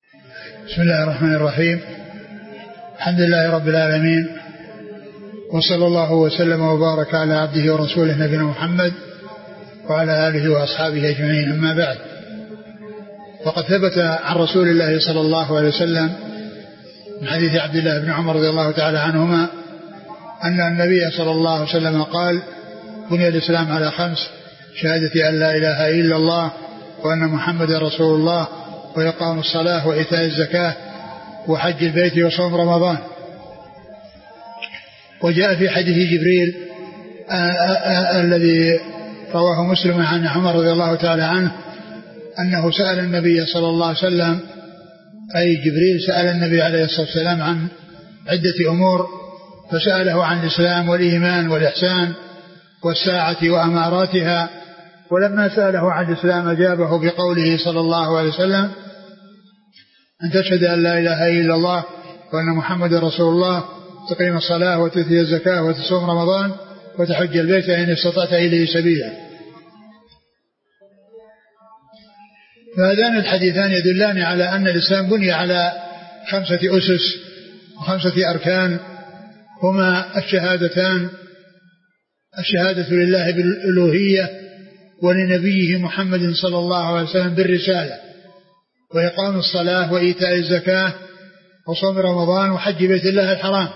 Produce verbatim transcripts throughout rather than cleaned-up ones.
بسم الله الرحمن الرحيم. الحمد لله رب العالمين، وصلى الله وسلم وبارك على عبده ورسوله نبينا محمد وعلى آله وأصحابه أجمعين، أما بعد. فقد ثبت عن رسول الله صلى الله عليه وسلم من حديث عبد الله بن عمر رضي الله تعالى عنهما أن النبي صلى الله عليه وسلم قال: بني الإسلام على خمس: شهادة أن لا إله إلا الله وأن محمد رسول الله وإقام الصلاة وإيتاء الزكاة وحج البيت وصوم رمضان. وجاء في حديث جبريل الذي رواه مسلم عن عمر رضي الله تعالى عنه أنه سأل النبي صلى الله عليه وسلم، أي جبريل سأل النبي عليه الصلاة والسلام عن عدة أمور، فسأله عن الإسلام والإيمان والإحسان والساعة وأماراتها. ولما سأله عن الإسلام أجابه بقوله صلى الله عليه وسلم: أن تشهد أن لا إله إلا الله وأن محمد رسول الله، تقيم الصلاة وتؤتي الزكاة وتصوم رمضان وتحج البيت إن استطعت إليه سبيلا. فهذان الحديثان يدلان على أن الإسلام بني على خمسة أسس وخمسة أركان، هما الشهادتان: الشهادة لله بالألوهية ولنبيه محمد صلى الله عليه وسلم بالرسالة، وإقام الصلاة وإيتاء الزكاة وصوم رمضان وحج بيت الله الحرام.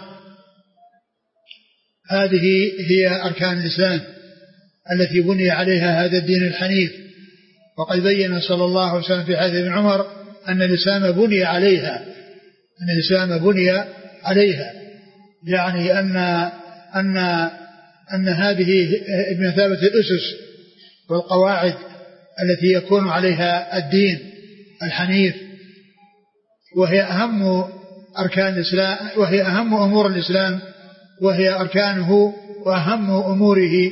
هذه هي أركان الإسلام التي بني عليها هذا الدين الحنيف. وقد بين صلى الله عليه وسلم في حديث ابن عمر أن الإسلام بني عليها أن الإسلام بني عليها يعني أن أن أن هذه بمثابة الأسس والقواعد التي يكون عليها الدين الحنيف، وهي أهم أركان الإسلام، وهي أهم أمور الإسلام، وهي أركانه وأهم أموره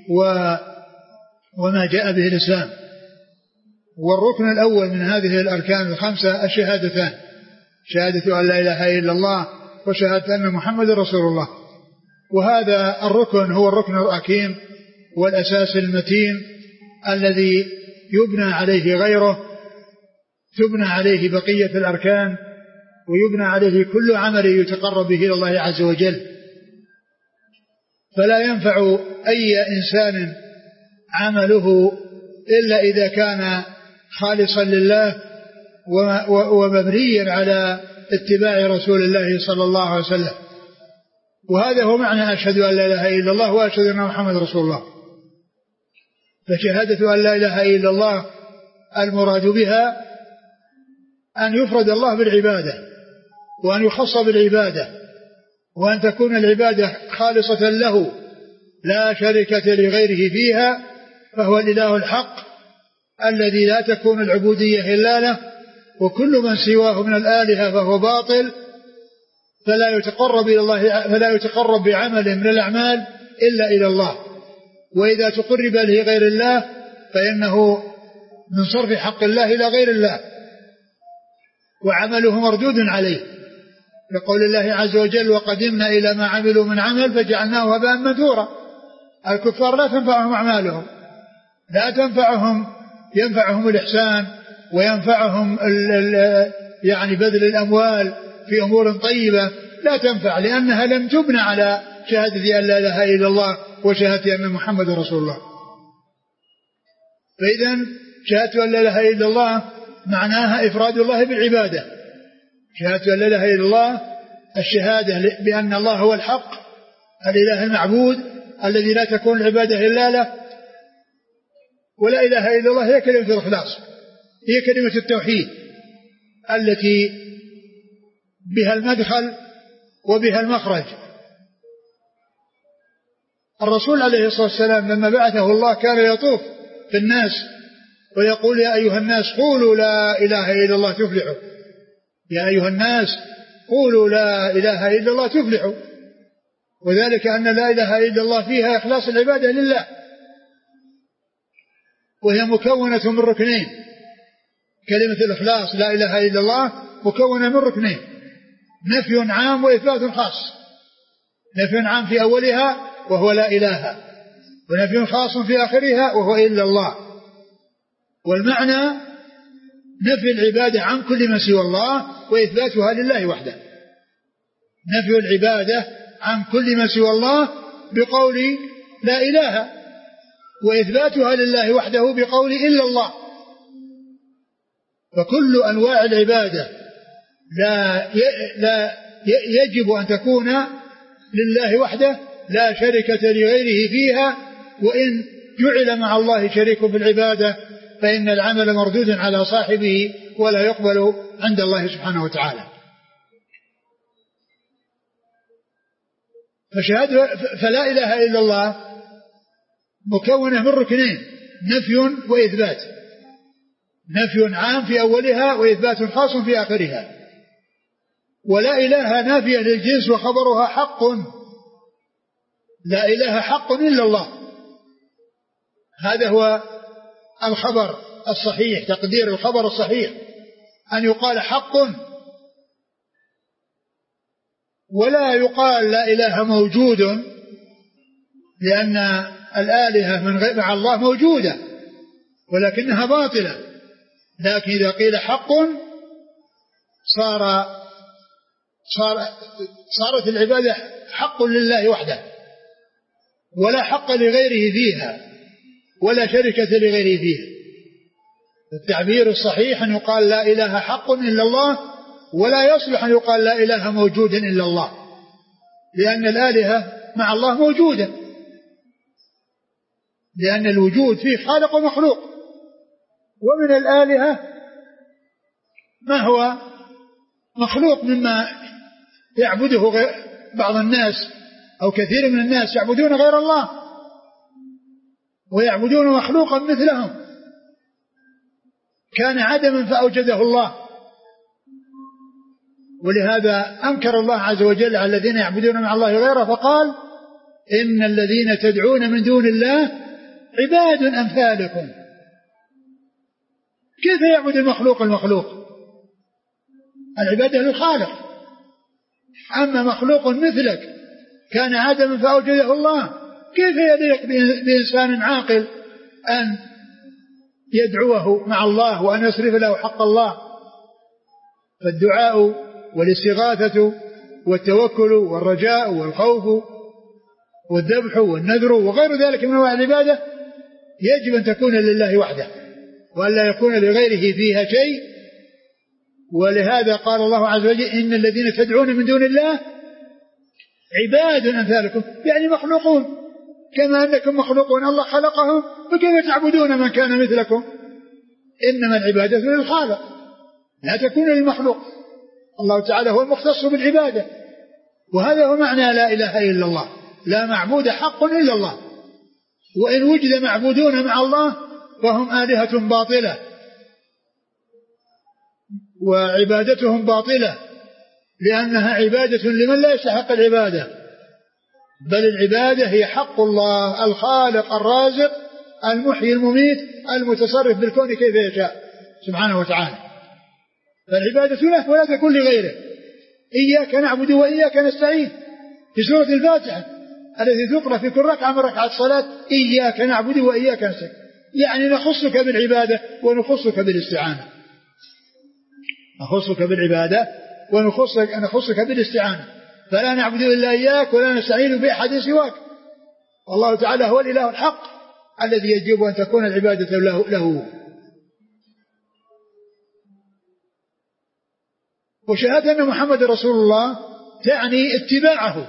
وما جاء به الإسلام. والركن الأول من هذه الأركان الخمسة الشهادتان: شهادة أن لا إله إلا الله وشهادة أن محمد رسول الله. وهذا الركن هو الركن الحكيم والأساس المتين الذي يبنى عليه غيره، تبنى عليه بقية الأركان، ويبنى عليه كل عمل يتقرب به إلى الله عز وجل. فلا ينفع أي إنسان عمله إلا إذا كان خالصا لله ومبنيا على اتباع رسول الله صلى الله عليه وسلم. وهذا هو معنى أشهد أن لا إله إلا الله وأشهد أن محمد رسول الله. فشهادة أن لا إله إلا الله المراد بها أن يفرد الله بالعبادة، وأن يخص بالعبادة، وأن تكون العبادة خالصة له لا شركة لغيره فيها، فهو الإله الحق الذي لا تكون العبودية إلا له، وكل من سواه من الآلهة فهو باطل، فلا يتقرب إلى الله فلا يتقرب بعمل من الأعمال إلا إلى الله. وإذا تقرب له غير الله فإنه من صرف حق الله إلى غير الله، وعمله مردود عليه، لقول الله عز وجل: وقدمنا إلى ما عملوا من عمل فجعلناه هباء منثورا. الكفار لا تنفعهم أعمالهم، لا تنفعهم ينفعهم الإحسان وينفعهم ال ال يعني بذل الأموال في أمور طيبة، لا تنفع لأنها لم تبنى على شهادة أن لا إله إلا الله وشهادة أن محمد رسول الله. فإذا شهادة أن لا إله إلا الله معناها إفراد الله بالعبادة. شهادة أن لا إله إلا الله الشهادة بأن الله هو الحق الإله المعبود الذي لا تكون العبادة إلا له. ولا إله إلا الله هي كلمة الإخلاص، هي كلمة التوحيد التي بها المدخل وبها المخرج. الرسول عليه الصلاة والسلام لما بعثه الله كان يطوف في الناس ويقول: يا أيها الناس قولوا لا إله إلا الله تفلحوا. يا أيها الناس قولوا لا إله إلا الله تفلحوا. وذلك أن لا إله إلا الله فيها إخلاص العبادة لله، وهي مكونة من ركنين. كلمة الإخلاص لا إله إلا الله مكونة من ركنين: نفي عام وإثبات خاص. نفي عام في أولها وهو لا إله، ونفي خاص في آخرها وهو إلا الله. والمعنى نفي العبادة عن كل ما سوى الله وإثباتها لله وحده. نفي العبادة عن كل ما سوى الله بقول لا إله، وإثباتها لله وحده بقول إلا الله. فكل أنواع العبادة لا لا يجب أن تكون لله وحده، لا شركة لغيره فيها، وإن جعل مع الله شريك في العبادة فإن العمل مردود على صاحبه ولا يقبل عند الله سبحانه وتعالى. فشهادة فلا إله إلا الله مكونة من ركنين: نفي وإثبات، نفي عام في أولها وإثبات خاص في آخرها. ولا إله نافية للجنس وخبرها حق، لا إله حق إلا الله، هذا هو الخبر الصحيح، تقدير الخبر الصحيح أن يقال حق، ولا يقال لا إله موجود، لأن الآلهة من غير مع الله موجودة ولكنها باطلة. لكن إذا قيل حق صار صار صارت العبادة حق لله وحده، ولا حق لغيره فيها، ولا شركة لغيره فيها. التعبير الصحيح أن يقال لا إله حق إلا الله، ولا يصلح أن يقال لا إله موجود إلا الله، لأن الآلهة مع الله موجودة، لأن الوجود فيه خالق ومخلوق. ومن الآلهة ما هو مخلوق مما يعبده بعض الناس أو كثير من الناس، يعبدون غير الله ويعبدون مخلوقا مثلهم، كان عدما فأوجده الله. ولهذا أنكر الله عز وجل على الذين يعبدون مع الله غيره فقال: إن الذين تدعون من دون الله عباد أمثالكم. كيف يعبد المخلوق المخلوق؟ العبادة للخالق. أما مخلوق مثلك كان عدما فأوجده الله، كيف يليق بإنسان عاقل أن يدعوه مع الله وأن يصرف له حق الله؟ فالدعاء والاستغاثة والتوكل والرجاء والخوف والذبح والنذر وغير ذلك من أنواع العبادة يجب أن تكون لله وحده، وألا يكون لغيره فيها شيء. ولهذا قال الله عز وجل: إن الذين تدعون من دون الله عباد أمثالكم، يعني مخلوقون كما أنكم مخلوقون، الله خلقهم، فكيف تعبدون من كان مثلكم؟ إنما العبادة للخالق لا تكون للمخلوق. الله تعالى هو المختص بالعبادة، وهذا هو معنى لا إله إلا الله، لا معبود حق إلا الله. وإن وجد معبودون مع الله فهم آلهة باطلة وعبادتهم باطلة، لأنها عبادة لمن لا يستحق العبادة، بل العبادة هي حق الله الخالق الرازق المحيي المميت المتصرف بالكون كيف يشاء سبحانه وتعالى. فالعبادة له ولا تكون لغيره. إياك نعبد وإياك نستعين في سورة الفاتحة التي تقرأ في كل ركعة من ركعات الصلاة: إياك نعبد وإياك نستعين، يعني نخصك بالعبادة ونخصك بالاستعانة، نخصك بالعبادة ونخصك نخصك بالاستعانة، فلا نعبد إلا إياك ولا نستعين بأحد سواك. والله تعالى هو الإله الحق الذي يجب أن تكون العبادة له, له. وشهادة أن محمد رسول الله تعني اتباعه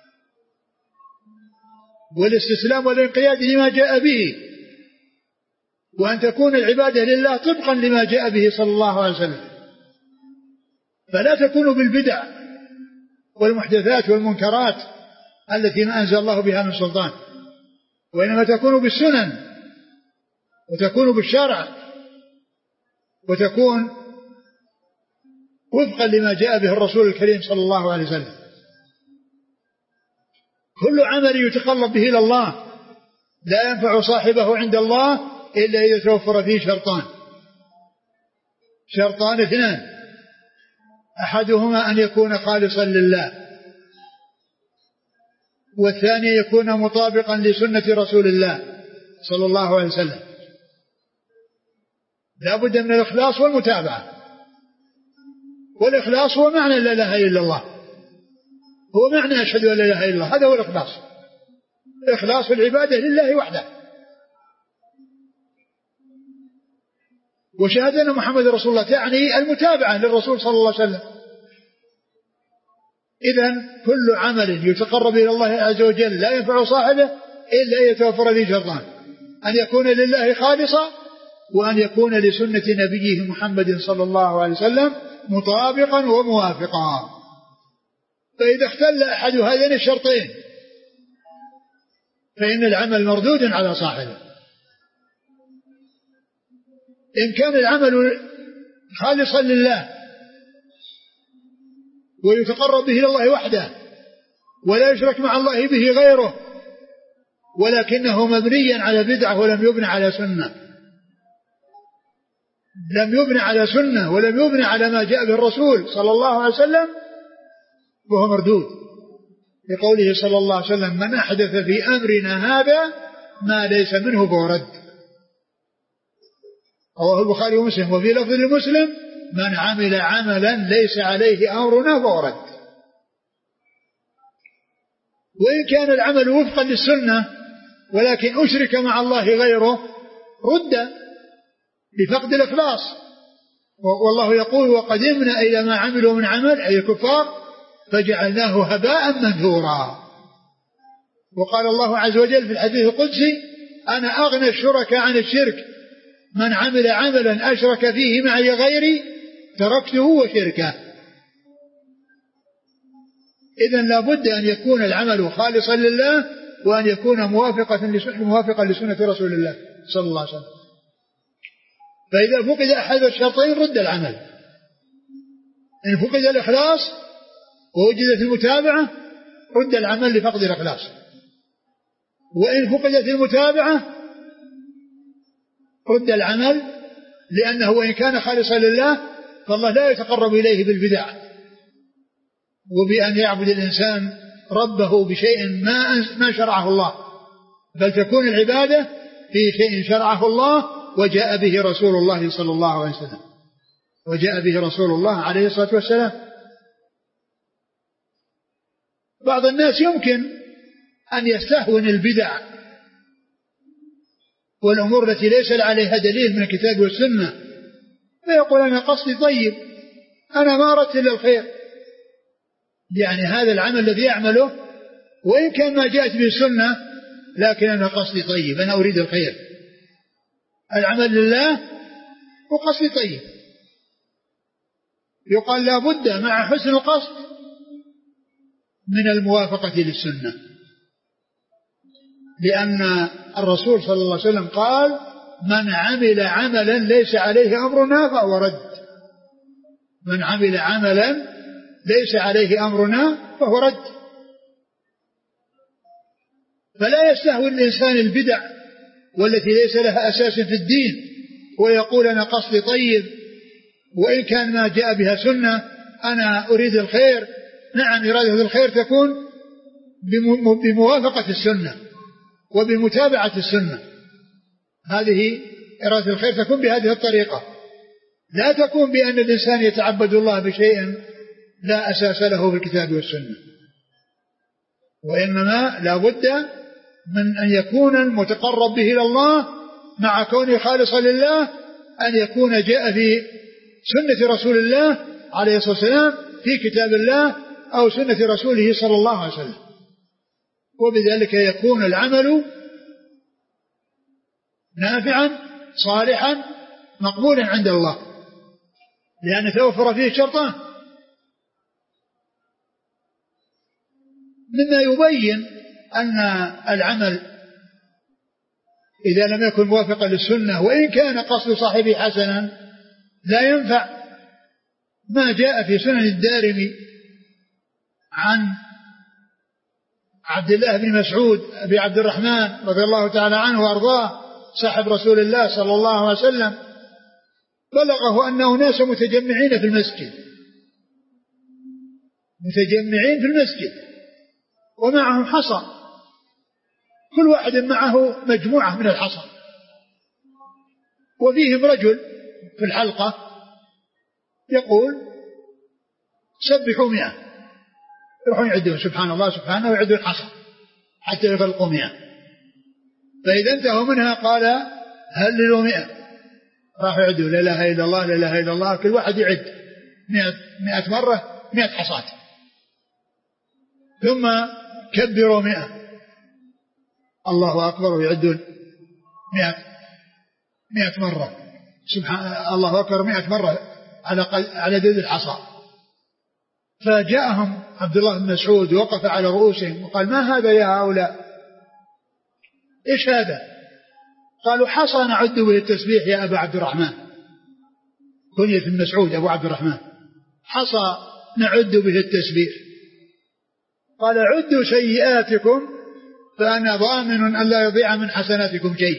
والاستسلام والانقياد لما جاء به، وأن تكون العبادة لله طبقا لما جاء به صلى الله عليه وسلم، فلا تكون بالبدع والمحدثات والمنكرات التي ما أنزل الله بها من سلطان، وإنما تكون بالسنن وتكون بالشرع وتكون وفقا لما جاء به الرسول الكريم صلى الله عليه وسلم. كل عمل يتقرب به إلى الله لا ينفع صاحبه عند الله إلا إذا توفر فيه شرطان شرطان اثنان: أحدهما أن يكون خالصا لله، والثاني يكون مطابقا لسنة رسول الله صلى الله عليه وسلم. لا بد من الإخلاص والمتابعة. والإخلاص هو معنى لا إله إلا الله، هو معنى أشهد أن لا إله إلا الله، هذا هو الإخلاص. إخلاص العبادة لله وحده، وشهادة أن محمد رسول الله تعني المتابعة للرسول صلى الله عليه وسلم. إذن كل عمل يتقرب إلى الله عز وجل لا ينفع صاحبه إلا أن يتوفر له شرطان: أن يكون لله خالصا، وأن يكون لسنة نبيه محمد صلى الله عليه وسلم مطابقا وموافقا. فإذا اختل أحد هذين الشرطين فإن العمل مردود على صاحبه. إن كان العمل خالصا لله ويتقرب به إلى الله وحده ولا يشرك مع الله به غيره، ولكنه مبنيا على بدعة ولم يبنى على سنة، لم يبنى على سنة ولم يبنى على ما جاء به الرسول صلى الله عليه وسلم، وهو مردود، لقوله صلى الله عليه وسلم: من أحدث في أمرنا هذا ما ليس منه فهو رد. رواه البخاري ومسلم. وفي لفظ لمسلم: من عمل عملا ليس عليه أمرنا فهو رد. وإن كان العمل وفقا للسنة ولكن أشرك مع الله غيره رد بفقد الإخلاص. والله يقول: وقدمنا إلى ما عملوا من عمل، أي الكفار، فجعلناه هباء منثورا. وقال الله عز وجل في الحديث القدسي: أنا أغنى الشركاء عن الشرك، من عمل عملا أشرك فيه معي غيري تركته وشركه. إذن لا بد أن يكون العمل خالصا لله، وأن يكون موافقا موافقا لسنة رسول الله صلى الله عليه وسلم. فإذا فقد أحد الشرطين رد العمل. إن فقد الإخلاص ووجدت المتابعة رد العمل لفقد الإخلاص، وإن فقدت المتابعة رد العمل، لأنه وإن كان خالصا لله فالله لا يتقرب إليه بالبدع وبأن يعبد الإنسان ربه بشيء ما ما شرعه الله، بل تكون العبادة في شيء شرعه الله وجاء به رسول الله صلى الله عليه وسلم وجاء به رسول الله عليه الصلاة والسلام. بعض الناس يمكن أن يستهون البدع والأمور التي ليس عليها دليل من الكتاب والسنة، فيقول: أنا قصدي طيب، أنا ما أردت إلا الخير. يعني هذا العمل الذي يعمله وإن كان ما جاءت به السنة لكن أنا قصدي طيب، أنا أريد الخير، العمل لله وقصدي طيب. يقال: لا بد مع حسن القصد من الموافقة للسنة، لأن الرسول صلى الله عليه وسلم قال: من عمل عملا ليس عليه أمرنا فهو رد. من عمل عملا ليس عليه أمرنا فهو رد. فلا يستهوي الإنسان البدع والتي ليس لها أساس في الدين ويقول: أنا قصدي طيب، وإن كان ما جاء بها سنة أنا أريد الخير. نعم، إرادة الخير تكون بموافقة السنة وبمتابعة السنة، هذه إرادة الخير تكون بهذه الطريقة، لا تكون بأن الإنسان يتعبد الله بشيء لا أساس له في الكتاب والسنة. وإنما لا بد من أن يكون المتقرب به إلى الله مع كونه خالصا لله أن يكون جاء في سنة رسول الله عليه الصلاة والسلام، في كتاب الله أو سنة رسوله صلى الله عليه وسلم، وبذلك يكون العمل نافعا صالحا مقبولا عند الله، لأن توفر فيه شرطان. مما يبين أن العمل إذا لم يكن موافقا للسنة وإن كان قصد صاحبه حسنا لا ينفع ما جاء في سنن الدارمي عن عبد الله بن مسعود أبي عبد الرحمن رضي الله تعالى عنه وأرضاه صاحب رسول الله صلى الله عليه وسلم، بلغه أنه ناس متجمعين في المسجد متجمعين في المسجد ومعهم حصى، كل واحد معه مجموعة من الحصى، وفيهم رجل في الحلقة يقول سبحوا مئة، يروحون يعدون سبحان الله سبحانه ويعدون حصى حتى يخلقوا مئة، فإذا انتهوا منها قال هللوا مئة، راحوا يعدوا لا إله إلا الله لا إله إلا الله، كل واحد يعد مئة, مئة مرة مئة حصاة، ثم كبروا مئة الله أكبر ويعدون مئة مئة مرة سبحان الله أكبر مئة مرة على على عدد الحصى. فجاءهم عبد الله بن مسعود وقف على رؤوسهم وقال ما هذا يا هؤلاء، إيش هذا؟ قالوا حصى نعد به التسبيح يا أبا عبد الرحمن، كنية ابن مسعود أبو عبد الرحمن، حصى نعد به التسبيح. قال عدوا سيئاتكم فأنا ضامن أن لا يضيع من حسناتكم شيء،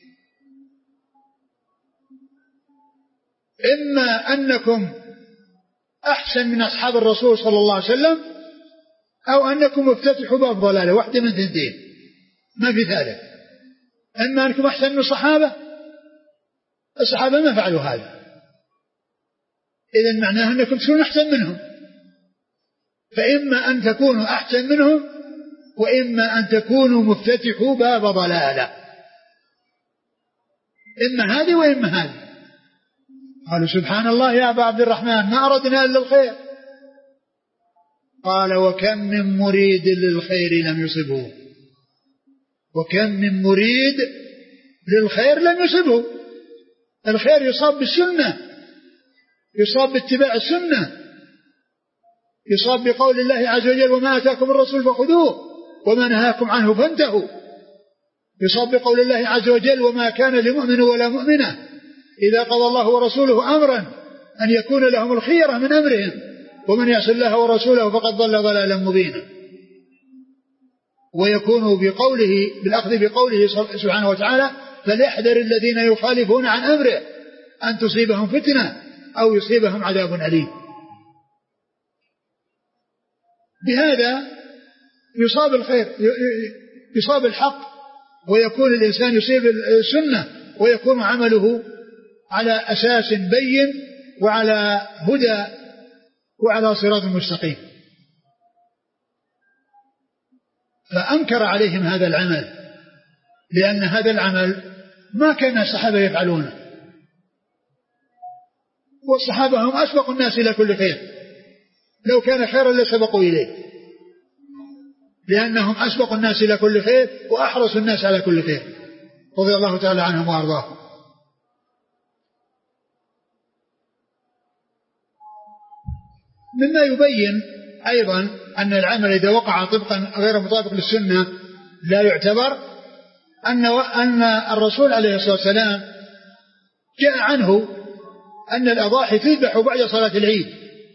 إما أنكم أحسن من أصحاب الرسول صلى الله عليه وسلم أو أنكم افتتحوا باب ضلالة، واحدة من ثنتين ما في ثالث، إما أنكم أحسن من الصحابة، الصحابة ما فعلوا هذا، إذن معناه أنكم تكونوا أحسن منهم، فإما أن تكونوا أحسن منهم وإما أن تكونوا مفتتحوا باب ضلالة، إما هذه وإما هذه. قالوا سبحان الله يا أبا عبد الرحمن ما أردنا إلا الخير. قال وكم من مريد للخير لم يصبه، وكم من مريد للخير لم يصبه. الخير يصاب بالسنة، يصاب باتباع السنة، يصاب بقول الله عز وجل وما أتاكم الرسول فخذوه وما نهاكم عنه فانتهوا، يصاب بقول الله عز وجل وما كان لمؤمن ولا مؤمنة إذا قضى الله ورسوله أمرا أن يكون لهم الخيرة من أمرهم ومن يعص الله ورسوله فقد ضل ضلالا مبينا. ويكون بقوله بالأخذ بقوله سبحانه وتعالى فليحذر الذين يخالفون عن أمره أن تصيبهم فتنة أو يصيبهم عذاب أليم. بهذا يصاب الخير، يصاب الحق، ويكون الإنسان يصيب السنة، ويكون عمله على أساس بين وعلى هدى وعلى صراط مستقيم. فأنكر عليهم هذا العمل لأن هذا العمل ما كان الصحابة يفعلونه، والصحابة هم أسبق الناس إلى كل خير، لو كان خيرا لسبقوا إليه، لأنهم أسبق الناس إلى كل خير وأحرص الناس على كل خير رضي الله تعالى عنهم وأرضاهم. مما يبين أيضا أن العمل إذا وقع طبقا غير مطابق للسنة لا يعتبر، أن أن الرسول عليه الصلاة والسلام جاء عنه أن الأضاحي تذبح بعد صلاة العيد،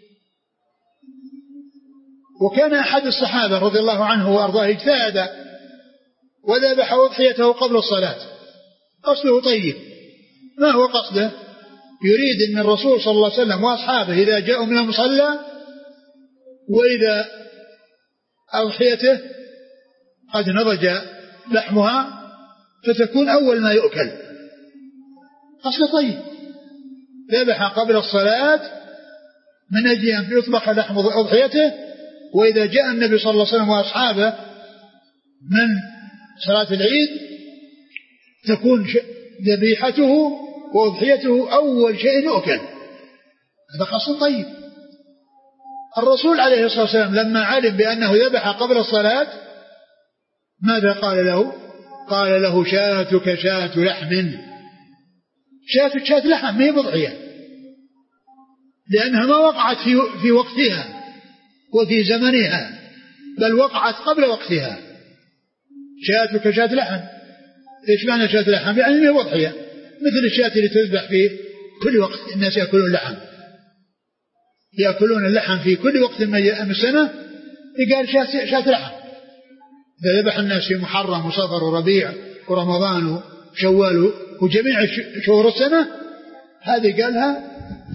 وكان أحد الصحابة رضي الله عنه وأرضاه اجتهد وذبح أضحيته قبل الصلاة، قصده طيب. ما هو قصده؟ يريد أن الرسول صلى الله عليه وسلم وأصحابه إذا جاءوا من المصلى وإذا أضحيته قد نضج لحمها فتكون أول ما يؤكل، قصده طيب، ذبح قبل الصلاة من أجل أن يطبخ لحم أضحيته، وإذا جاء النبي صلى الله عليه وسلم وأصحابه من صلاة العيد تكون ذبيحته وأضحيته أول شيء يؤكل، هذا قصد طيب. الرسول عليه الصلاة والسلام لما علم بأنه ذبح قبل الصلاة ماذا قال له؟ قال له شاتك شات لحم، شاتك شات لحم ما هي بضحية، لأنها ما وقعت في, في وقتها وفي زمنها، بل وقعت قبل وقتها. شاتك شات لحم، إيش معنى شات لحم؟ يعني ما هي بضحية، مثل الشاة اللي تذبح في كل وقت، الناس يأكلون اللحم، يأكلون اللحم في كل وقت من السنة، يقال شاة, شاة لحم. إذا ذبح الناس في محرم وصفر وربيع ورمضان وشوال وجميع شهور السنة، هذه قالها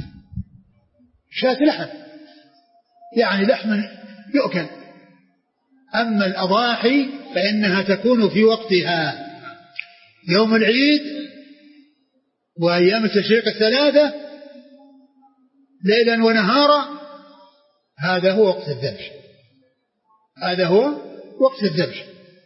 شاة لحم، يعني لحم يؤكل. أما الأضاحي فإنها تكون في وقتها، يوم العيد وأيام التشريق الثلاثة ليلا ونهارا هذا هو وقت الذبح، هذا هو وقت الذبح.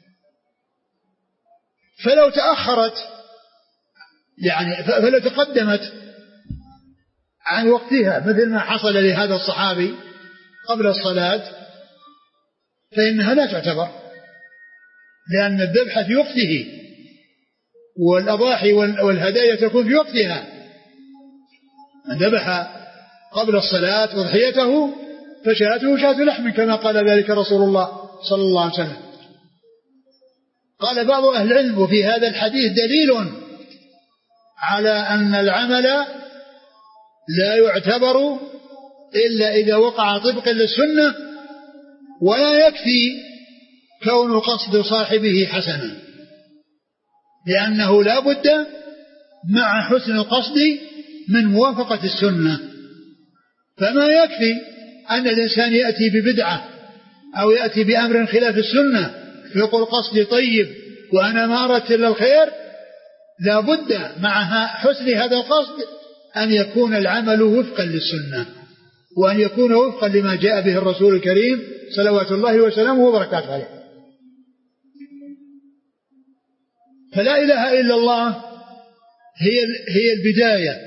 فلو تأخرت يعني فلو تقدمت عن وقتها مثل ما حصل لهذا الصحابي قبل الصلاة فإنها لا تعتبر، لأن الذبح في وقته والأضاحي والهدايا تكون في وقتها. من ذبح قبل الصلاة أضحيته فشاته شاة لحم كما قال ذلك رسول الله صلى الله عليه وسلم. قال بعض أهل العلم وفي هذا الحديث دليل على أن العمل لا يعتبر إلا إذا وقع طبقا للسنة، ولا يكفي كون قصد صاحبه حسنا، لأنه لا بد مع حسن القصد من موافقة السنة. فما يكفي أن الإنسان يأتي ببدعة أو يأتي بأمر خلاف السنة يقول قصدي طيب وأنا ما أردت إلا الخير، لا بد مع حسن هذا القصد أن يكون العمل وفقا للسنة، وأن يكون وفقا لما جاء به الرسول الكريم صلوات الله وسلامه وبركاته عليه. فلا إله إلا الله هي هي البداية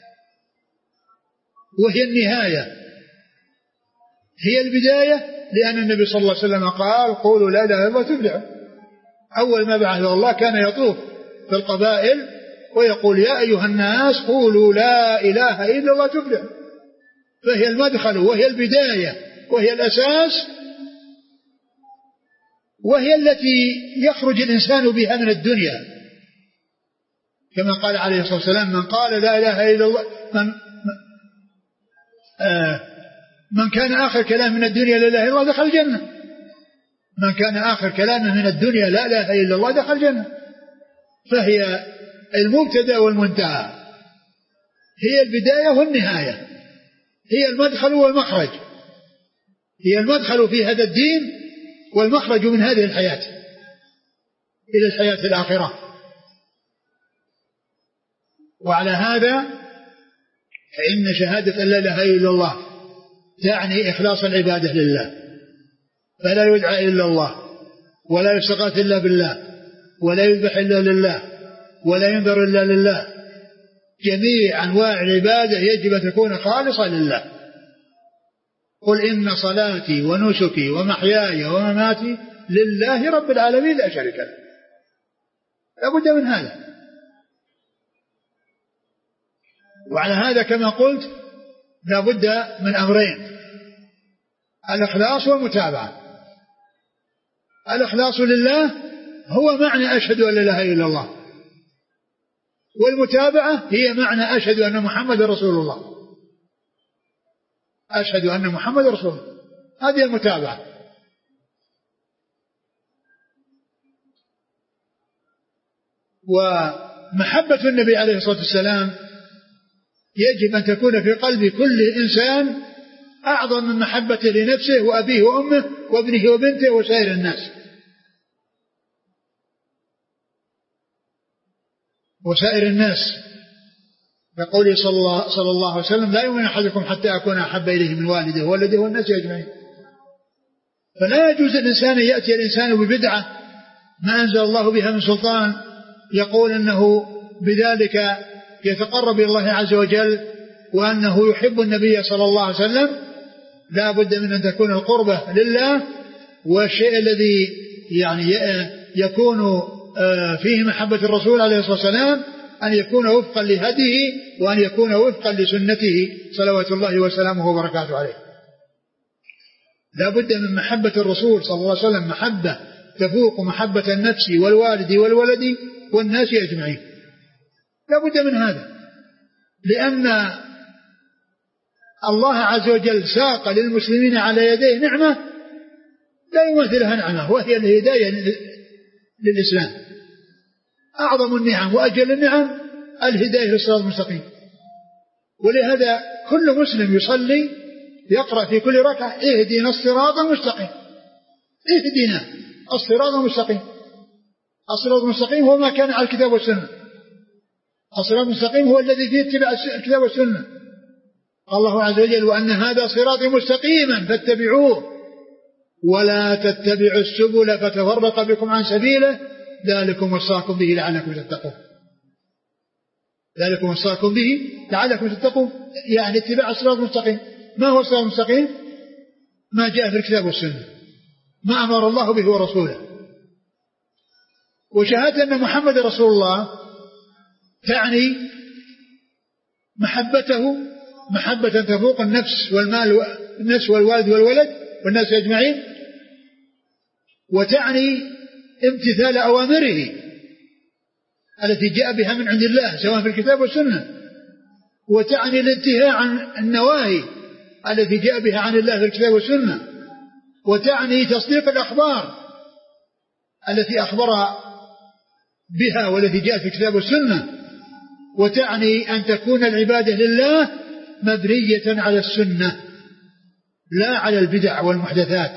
وهي النهاية. هي البداية لأن النبي صلى الله عليه وسلم قال قولوا لا إله إلا الله تفلحوا. أول ما بعثه الله كان يطوف في القبائل ويقول يا أيها الناس قولوا لا إله إلا الله تفلحوا. فهي المدخل وهي البداية وهي الأساس، وهي التي يخرج الإنسان بها من الدنيا، كما قال عليه الصلاة والسلام من قال لا إله إلا الله من, آه من كان آخر كلام من الدنيا لا إله إلا الله دخل الجنة. من كان آخر كلامه من الدنيا لا إله إلا الله دخل الجنة. فهي المبتدأ والمنتهى، هي البداية والنهاية، هي المدخل والمخرج، هي المدخل في هذا الدين والمخرج من هذه الحياة إلى الحياة الآخرة. وعلى هذا فإن شهادة أن لا إله إلا الله تعني إخلاص العبادة لله، فلا يدعى إلا الله، ولا يستغاث إلا بالله، ولا يذبح إلا لله، ولا ينذر إلا لله. جميع أنواع العبادة يجب أن تكون خالصة لله. قل إن صلاتي ونسكي ومحياي ومماتي لله رب العالمين لا شريك له. لا بد من هذا. وعلى هذا كما قلت لا بد من أمرين: الإخلاص والمتابعة. الإخلاص لله هو معنى أشهد أن لا إله إلا الله، والمتابعة هي معنى أشهد أن محمد رسول الله. أشهد أن محمد رسول الله، هذه المتابعة. ومحبة النبي عليه الصلاة والسلام يجب أن تكون في قلب كل إنسان أعظم من محبته لنفسه وأبيه وأمه وابنه وبنته وسائر الناس وسائر الناس يقول صلى الله, صلى الله عليه وسلم لا يؤمن أحدكم حتى أكون أحب إليه من والده وولده والناس أجمعين. فلا يجوز الإنسان أن يأتي الإنسان ببدعة ما أنزل الله بها من سلطان يقول أنه بذلك يتقرب إلى الله عز وجل وأنه يحب النبي صلى الله عليه وسلم. لا بد من أن تكون القربة لله، والشيء الذي يعني يكون فيه محبة الرسول عليه الصلاة والسلام أن يكون وفقا لهديه وأن يكون وفقا لسنته صلوات الله وسلامه وبركاته عليه. لا بد من محبة الرسول صلى الله عليه وسلم محبة تفوق محبة النفس والوالد والولد والناس أجمعين. لا بد من هذا، لأن الله عز وجل ساق للمسلمين على يديه نعمة لا يمثلها نعمة، وهي الهداية للإسلام. أعظم النعم وأجل النعم الهداية للصراط المستقيم. ولهذا كل مسلم يصلي يقرأ في كل ركعة اهدنا الصراط المستقيم، اهدنا الصراط المستقيم. الصراط المستقيم هو ما كان على الكتاب والسنة. الصراط المستقيم هو الذي فيه اتباع الكتاب والسنة. الله عز وجل وأن هذا صراطي مستقيما فاتبعوه ولا تتبعوا السبل فتفرق بكم عن سبيله ذلكم وصاكم به لعلكم تتقون. ذلكم وصاكم به لعلكم تتقون، يعني اتباع الصراط المستقيم. ما هو الصراط المستقيم؟ ما جاء في الكتاب والسنة، ما أمر الله به ورسوله. وشهادة أن محمد رسول الله تعني محبته محبة تفوق النفس والمال والنفس والوالد والولد والناس أجمعين، وتعني امتثال أوامره التي جاء بها من عند الله سواء في الكتاب والسنة، وتعني الانتهاء عن النواهي التي جاء بها عن الله في الكتاب والسنة، وتعني تصديق الأخبار التي أخبر بها والتي جاءت في الكتاب والسنة، وتعني أن تكون العبادة لله مبنية على السنة لا على البدع والمحدثات،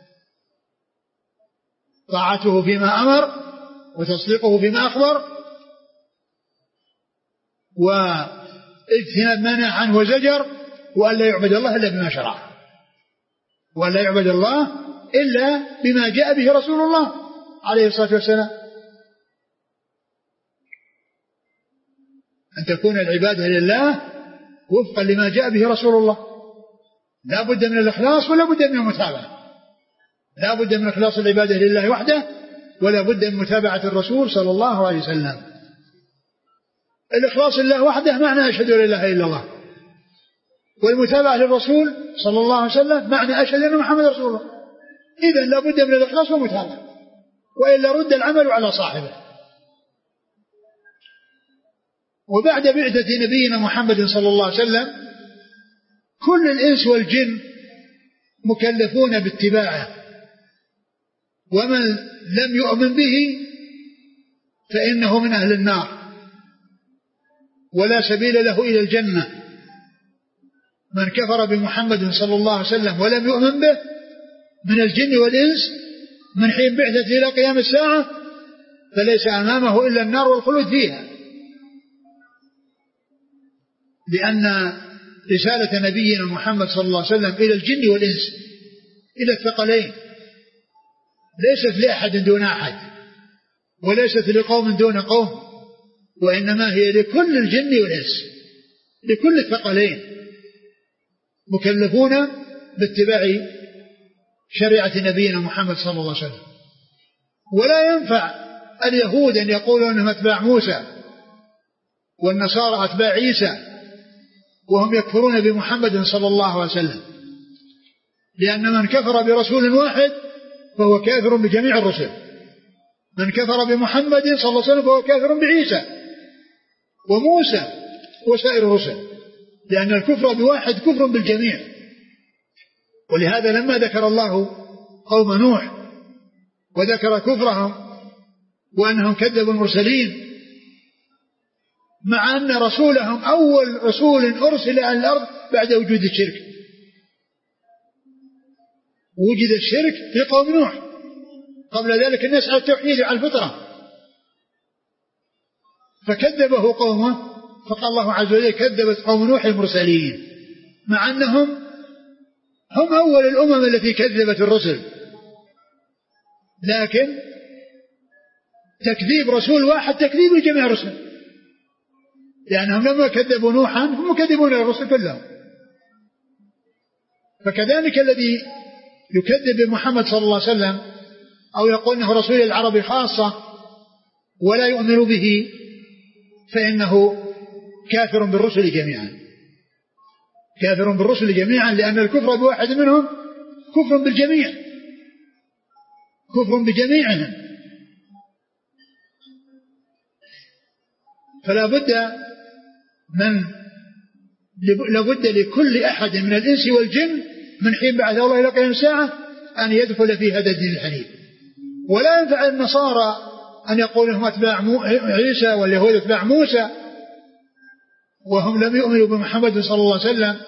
طاعته فيما أمر وتصديقه فيما أخبر واجتناب ما نهى عنه وزجر، وأن لا يعبد الله إلا بما شرع، وأن لا يعبد الله إلا بما جاء به رسول الله عليه الصلاة والسلام. أن تكون العبادة لله وفقا لما جاء به رسول الله، لا بد من الإخلاص ولا بد من المتابعة، لا بد من إخلاص العبادة لله وحده ولا بد من متابعة الرسول صلى الله عليه وسلم. الإخلاص لله وحده معنى أشهد أن لا إله إلا الله، والمتابعة للرسول صلى الله عليه وسلم معنى أشهد أن محمد رسول الله. إذن لا بد من الإخلاص والمتابعة، وإلا رد العمل على صاحبه. وبعد بعثة نبينا محمد صلى الله عليه وسلم كل الإنس والجن مكلفون باتباعه، ومن لم يؤمن به فإنه من أهل النار ولا سبيل له إلى الجنة. من كفر بمحمد صلى الله عليه وسلم ولم يؤمن به من الجن والإنس من حين بعثته إلى قيام الساعة فليس أمامه إلا النار والخلود فيها، لأن رسالة نبينا محمد صلى الله عليه وسلم إلى الجن والإنس إلى الثقلين ليست لأحد دون أحد وليست لقوم دون قوم، وإنما هي لكل الجن والإنس، لكل الثقلين مكلفون باتباع شريعة نبينا محمد صلى الله عليه وسلم. ولا ينفع اليهود أن يقولوا أنهم أتباع موسى والنصارى أتباع عيسى وهم يكفرون بمحمد صلى الله عليه وسلم، لأن من كفر برسول واحد فهو كافر بجميع الرسل. من كفر بمحمد صلى الله عليه وسلم فهو كافر بعيسى وموسى وسائر الرسل، لأن الكفر بواحد كفر بالجميع. ولهذا لما ذكر الله قوم نوح وذكر كفرهم وأنهم كذبوا المرسلين، مع أن رسولهم أول رسول أرسل على الأرض بعد وجود الشرك، وجد الشرك في قوم نوح، قبل ذلك الناس على التوحيد وعلى الفطرة، فكذبه قومه، فقال الله عز وجل كذبت قوم نوح المرسلين، مع أنهم هم أول الأمم التي كذبت الرسل، لكن تكذيب رسول واحد تكذيب لجميع الرسل، لأنهم لما كذبوا نوحا هم كذبون الرسل كلهم. فكذلك الذي يكذب بمحمد صلى الله عليه وسلم أو يقول أنه رسول العرب خاصة ولا يؤمن به فإنه كافر بالرسل جميعا، كافر بالرسل جميعا، لأن الكفر بواحد منهم كفر بالجميع، كفر بجميعهم. فلا بد من لابد لكل أحد من الإنس والجن من حين بعث الله إلى قيام الساعة أن يدخل في هذا الدين الحنيف. ولا ينفع النصارى أن يقولوا هم أتباع عيسى واليهود أتباع موسى وهم لم يؤمنوا بمحمد صلى الله عليه وسلم.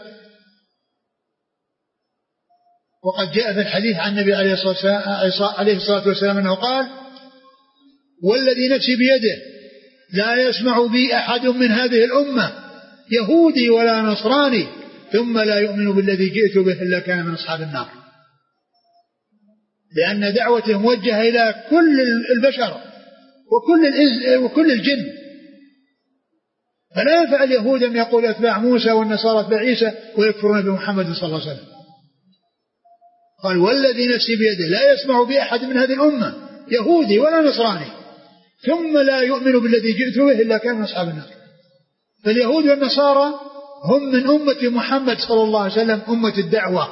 وقد جاء في الحديث عن النبي عليه الصلاة والسلام أنه قال: والذي نفسي بيده لا يسمع بي أحد من هذه الأمة يهودي ولا نصراني ثم لا يؤمن بالذي جئت به إلا كان من أصحاب النار. لأن دعوته موجهة إلى كل البشر وكل الإنس وكل الجن. فلا ينفع اليهود أن يقول أتباع موسى والنصارى أتباع عيسى ويكفرون بمحمد صلى الله عليه وسلم. قال والذي نفسي بيده لا يسمع بأحد من هذه الأمة يهودي ولا نصراني ثم لا يؤمن بالذي جئت به إلا كان من أصحاب النار. فاليهود والنصارى هم من أمة محمد صلى الله عليه وسلم أمة الدعوة،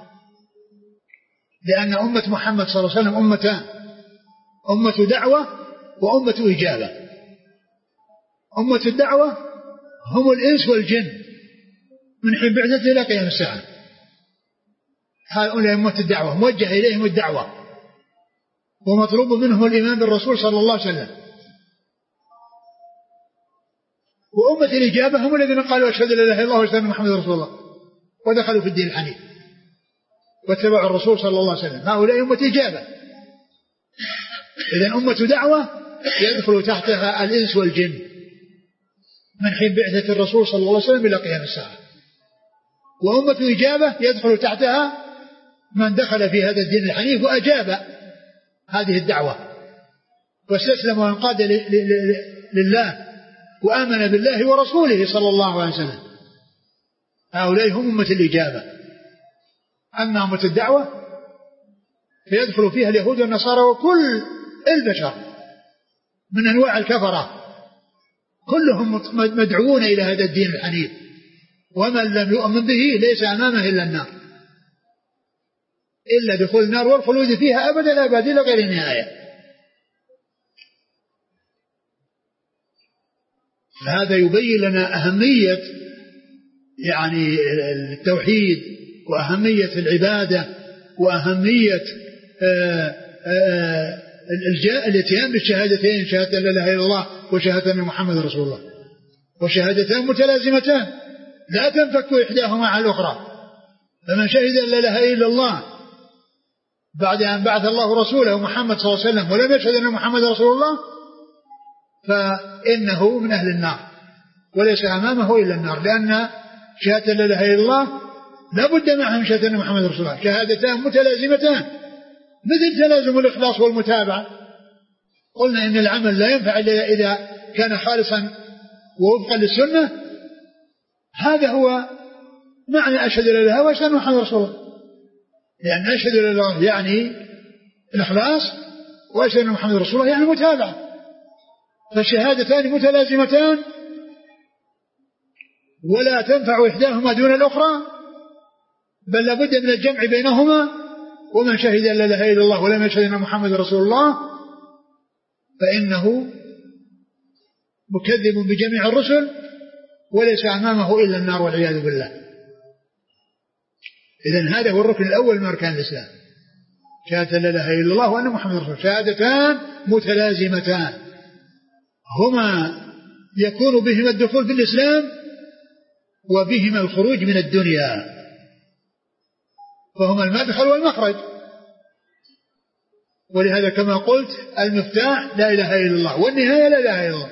لأن أمة محمد صلى الله عليه وسلم أمتان، أمة دعوة وأمة إجابة. أمة الدعوة هم الإنس والجن من حين بعثته إلى قيام الساعة. هؤلاء أمة الدعوة موجه إليهم الدعوة ومطلوب منهم الإيمان بالرسول صلى الله عليه وسلم. وأمة الإجابة هم الذين قالوا أشهد أن لا إله إلا الله وأشهد أن محمدا رسول الله ودخلوا في الدين الحنيف واتبعوا الرسول صلى الله عليه وسلم. هؤلاء أمة إجابة. إذن أمة دعوة يدخل تحتها الإنس والجن من حين بعثة الرسول صلى الله عليه وسلم إلى قيام الساعة. وأمة إجابة يدخل تحتها من دخل في هذا الدين الحنيف وأجاب هذه الدعوة واستسلم وانقاد لله وآمن بالله ورسوله صلى الله عليه وسلم. هؤلاء هم أمة الإجابة. أما أمة الدعوة فيدخل فيها اليهود والنصارى وكل البشر من أنواع الكفرة، كلهم مدعوون إلى هذا الدين الحنيف، ومن لم يؤمن به ليس أمامه إلا النار، إلا دخول النار والخلود فيها أبدا الآباد إلى غير نهاية. هذا يبين لنا أهمية يعني التوحيد وأهمية العبادة وأهمية الاتيان بالشهادتين، شهادة لا إله إلا الله وشهادة أن محمد رسول الله، وشهادتان متلازمتان لا تنفك إحداهما عن الأخرى. فمن شهد أن لا إله إلا الله بعد أن بعث الله رسوله محمد صلى الله عليه وسلم ولم يشهد أن محمد رسول الله فإنه من أهل النار وليس أمامه إلا النار، لأن شهادة لا إله إلا الله لا بد معها من شهادة أن محمد رسول الله، شهادتان متلازمتان مثل تلازم الإخلاص والمتابعة. قلنا إن العمل لا ينفع إلا إذا كان خالصا ووفقا للسنة. هذا هو معنى أشهد لا إله وأشهد أن محمد رسول الله، لأن أشهد لا إله يعني الإخلاص وأشهد أن محمد رسول الله يعني المتابعة. فالشهادتان متلازمتان ولا تنفع إحداهما دون الأخرى، بل لابد من الجمع بينهما. ومن شهد أن لا إله إلا الله ولم يشهد أن محمد رسول الله فإنه مكذب بجميع الرسل وليس أمامه إلا النار والعياذ بالله. إذن هذا هو الركن الأول من أركان الإسلام، شهادة لا إله إلا الله وأن محمد رسول الله، شهادتان متلازمتان هما يكون بهما الدخول في الإسلام وبهما الخروج من الدنيا، فهما المدخل والمخرج. ولهذا كما قلت المفتاح لا إله إلا الله والنهاية لا إله إلا الله.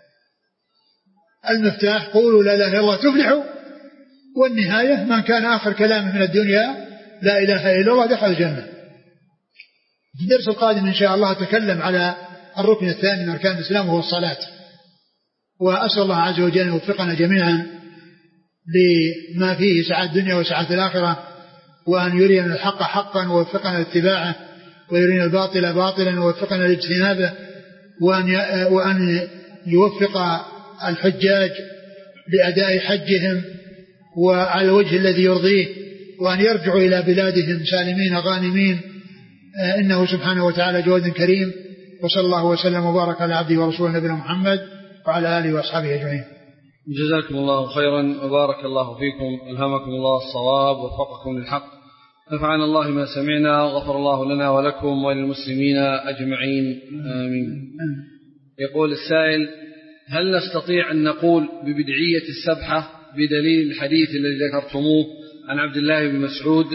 المفتاح قولوا لا إله إلا الله تفلحوا، والنهاية من كان آخر كلامه من الدنيا لا إله إلا الله دخل الجنة. في الدرس القادم إن شاء الله أتكلم على الركن الثاني من أركان الإسلام وهو الصلاة. وأسأل الله عز وجل أن يوفقنا جميعا لما فيه سعادة الدنيا وسعادة الآخرة، وأن يرينا الحق حقا ووفقنا لاتباعه، ويرينا الباطل باطلا ووفقنا لاجتنابه، وأن وأن يوفق الحجاج لأداء حجهم وعلى الوجه الذي يرضيه، وأن يرجعوا إلى بلادهم سالمين غانمين، إنه سبحانه وتعالى جواد كريم. وصلى الله وسلم وبارك على عبده ورسوله نبينا محمد وعلى آله وأصحابه أجمعين. جزاكم الله خيرا وبارك الله فيكم، ألهمكم الله الصواب ووفقكم للحق، نفعنا الله ما سمعنا وغفر الله لنا ولكم وللمسلمين أجمعين آمين. يقول السائل: هل نستطيع أن نقول ببدعية السبحة بدليل الحديث الذي ذكرتموه عن عبد الله بن مسعود؟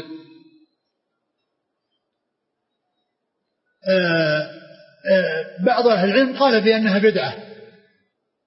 آه آه بعض أهل العلم قال بأنها بدعة،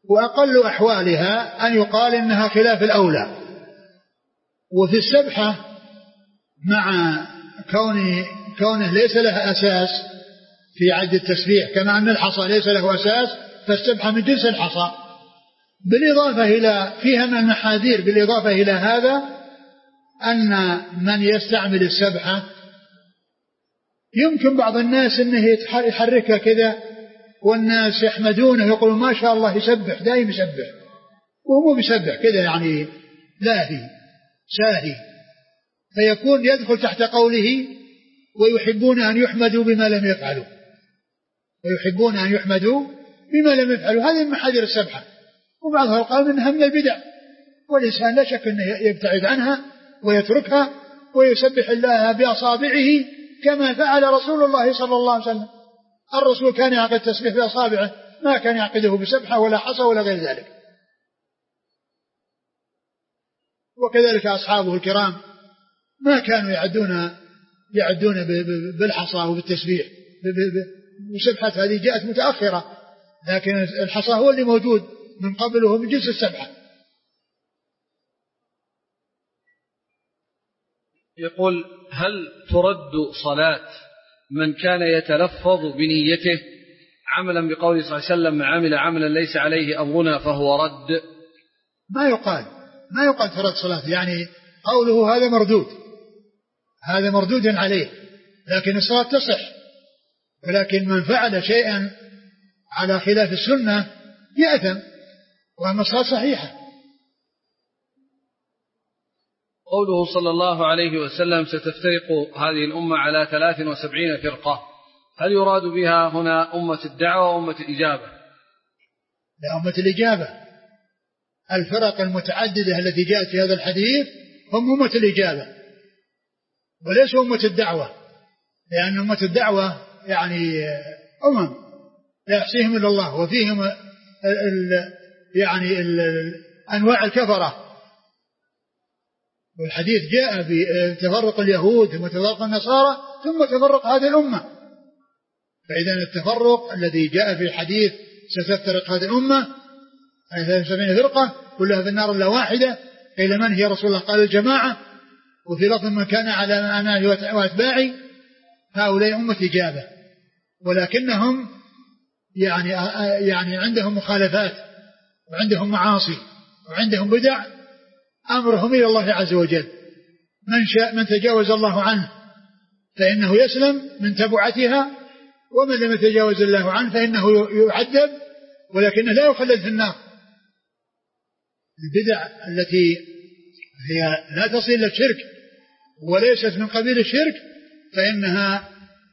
وأقل أحوالها أن يقال إنها خلاف الأولى. وفي السبحة مع كون كونه ليس لها أساس في عد التسبيح كما أن الحصى ليس له أساس، فالسبحة من جنس الحصى، بالإضافة إلى فيها من المحاذير، بالإضافة إلى هذا أن من يستعمل السبحة يمكن بعض الناس أنه يحركها كذا والناس يحمدونه يقولون ما شاء الله يسبح دائم يسبح، وهو مو بيسبح كذا يعني لاهي ساهي، فيكون يدخل تحت قوله ويحبون أن يحمدوا بما لم يفعلوا، ويحبون أن يحمدوا بما لم يفعلوا. هذه من محاذير السبحة، وبعضها قال إنها من البدع، والإنسان لا شك أنه يبتعد عنها ويتركها ويسبح الله بأصابعه كما فعل رسول الله صلى الله عليه وسلم. الرسول كان يعقد التسبيح بأصابعه، ما كان يعقده بسبحة ولا حصى ولا غير ذلك. وكذلك أصحابه الكرام ما كانوا يعدون يعدون بالحصى وبالتسبيح، والسبحة هذه جاءت متأخرة، لكن الحصى هو اللي موجود من قبل وهو من جنس السبحة. يقول: هل ترد صلاة من كان يتلفظ بنيته عملا بقوله صلى الله عليه وسلم: من عمل عملا ليس عليه أمرنا فهو رد؟ ما يقال ما يقال ترد صلاة، يعني قوله هذا مردود، هذا مردود عليه، لكن الصلاة تصح، ولكن من فعل شيئا على خلاف السنة يأثم، وأما الصلاة صحيحة. قوله صلى الله عليه وسلم: ستفترق هذه الأمة على ثلاث وسبعين فرقة، هل يراد بها هنا أمة الدعوة وأمة الإجابة؟ لا، أمة الإجابة. الفرق المتعددة التي جاءت في هذا الحديث هم أمة الإجابة وليس أمة الدعوة، لأن أمة الدعوة يعني أمم لا يحصيهم إلا الله، وفيهم ال ال يعني ال أنواع الكفرة، والحديث جاء بتفرق اليهود ثم تفرق النصارى ثم تفرق هذه الأمة. فإذا التفرق الذي جاء في الحديث ستفترق هذه الأمة على ثلاث وسبعين فرقة كلها في النار إلا واحدة، قيل من هي رسول الله؟ قال الجماعة، وفي لفظ من كان على أنا وأتباعي، هؤلاء أمة إجابة، ولكنهم يعني يعني عندهم مخالفات وعندهم معاصي وعندهم بدع، أمرهم إلى الله عز وجل. من شاء من تجاوز الله عنه فإنه يسلم من تبعتها، ومن لم يتجاوز الله عنه فإنه يعذب ولكنه لا يخلد في النار. البدع التي هي لا تصل إلى الشرك وليست من قبيل الشرك فإنها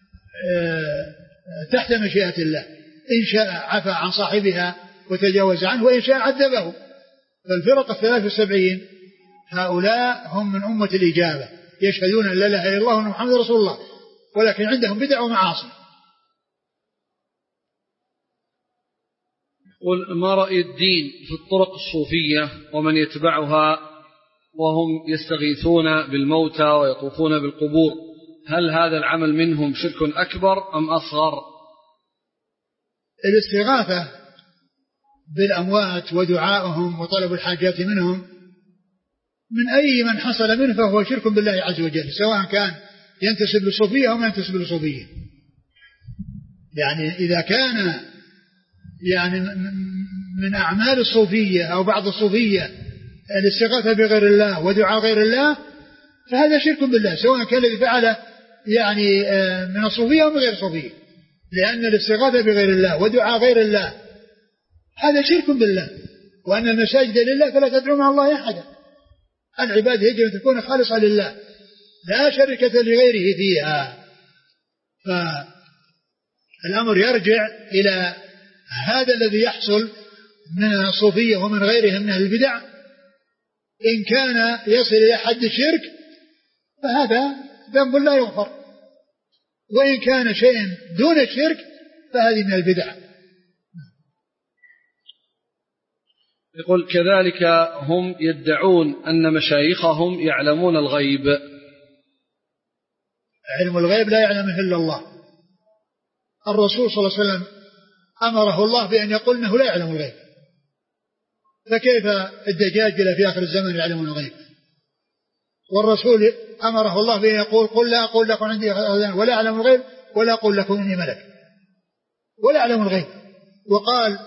تحت مشيئة الله، إن شاء عفى عن صاحبها وتجاوز عنه، وإن شاء عذبه. فالفرق الثلاث والسبعين هؤلاء هم من أمة الإجابة، يشهدون أن لا إله إلا الله وأن محمد رسول الله، ولكن عندهم بدع ومعاصي. قل: ما رأي الدين في الطرق الصوفية ومن يتبعها وهم يستغيثون بالموتى ويطوفون بالقبور؟ هل هذا العمل منهم شرك أكبر أم أصغر؟ الاستغاثة بالأموات ودعائهم وطلب الحاجات منهم من أي من حصل منه فهو شرك بالله عز وجل، سواء كان ينتسب للصوفية أو ما ينتسب للصوفية. يعني إذا كان يعني من أعمال الصوفية أو بعض الصوفية الاستغاثة بغير الله ودعاء غير الله فهذا شرك بالله، سواء كان الذي فعله يعني من الصوفية أو من غير الصوفية، لأن الاستغاثة بغير الله ودعاء غير الله هذا شرك بالله، وأن المساجد لله فلا تدعو مع الله أحدا. العبادة يجب أن تكون خالصة لله لا شركة لغيره فيها. فالأمر يرجع إلى هذا الذي يحصل من الصوفية ومن غيرهم من البدع، إن كان يصل إلى حد الشرك فهذا ذنب لا يغفر، وإن كان شيء دون الشرك فهذه من البدع. يقول: كذلك هم يدعون أن مشايخهم يعلمون الغيب. علم الغيب لا يعلمه إلا الله. الرسول صلى الله عليه وسلم أمره الله بأن يقول أنه لا يعلم الغيب، فكيف الدجاجلة في آخر الزمن يعلمون الغيب؟ والرسول أمره الله بأن يقول قل لا أقول لكم عندي ولا أعلم الغيب ولا أقول لكم إني ملك ولا أعلم الغيب. وقال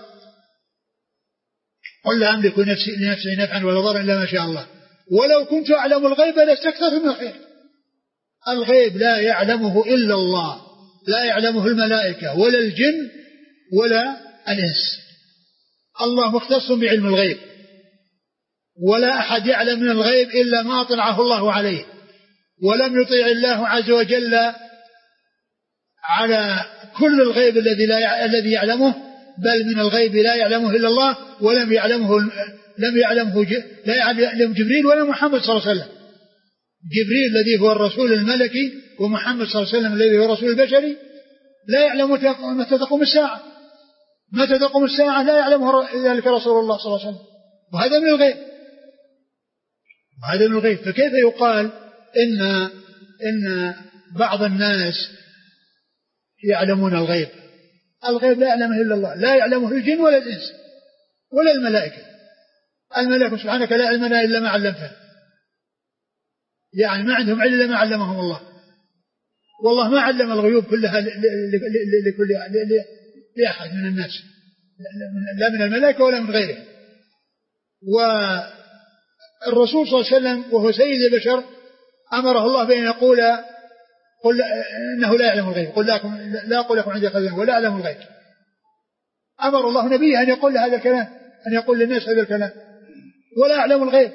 قل لا أملك لنفسي, لنفسي نفعا ولا ضرا إلا ما شاء الله ولو كنت أعلم الغيب لاستكثرت من الخير. الغيب لا يعلمه إلا الله، لا يعلمه الملائكة ولا الجن ولا الإنس. الله مختص بعلم الغيب، ولا أحد يعلم من الغيب إلا ما أطلعه الله عليه، ولم يطيع الله عز وجل على كل الغيب الذي لا الذي يعلمه، بل من الغيب لا يعلمه إلا الله، ولم يعلمه لم يعلمه لا يعلم جبريل ولا محمد صلى الله عليه وسلم. جبريل الذي هو الرسول الملكي، ومحمد صلى الله عليه وسلم الذي هو الرسول البشري، لا يعلم متى تقوم الساعة، متى تقوم الساعة لا يعلمه ذلك رسول الله صلى الله عليه وسلم، وهذا من الغيب، وهذا من الغيب. فكيف يقال إن إن بعض الناس يعلمون الغيب؟ الغيب لا يعلمه إلا الله، لا يعلمه الجن ولا الإنس ولا الملائكة. الملائكة سبحانك لا علم لنا إلا ما علمتنا، يعني ما عندهم علم إلا ما علمهم الله، والله ما علم الغيوب كلها لكل لأحد من الناس، لا من الملائكة ولا من غيره. والرسول صلى الله عليه وسلم وهو سيد البشر أمره الله بأن يقول قل إنه لا يعلم الغيب، قل لا أقول لكم عندي خزائن ولا أعلم الغيب. أمر الله نبيه أن يقول هذا الكلام، أن يقول للناس هذا الكلام، ولا أعلم الغيب.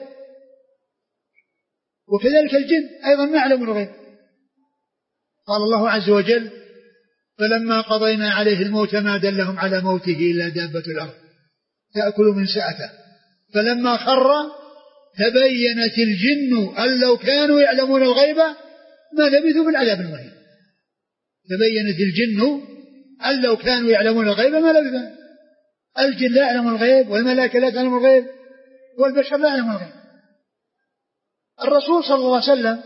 وكذلك الجن أيضا ما يعلم الغيب. قال الله عز وجل فلما قضينا عليه الموت ما دلهم على موته إلا دابة الأرض تأكل من سأته فلما خر تبينت الجن أن لو كانوا يعلمون الغيب ما لبثوا بالعذاب المهين. تبينت الجن أن لو كانوا يعلمون الغيب ما لبثوا. الجن لا يعلم الغيب، والملائكة لا تعلم الغيب، والبشر لا يعلم الغيب. الرسول صلى الله عليه وسلم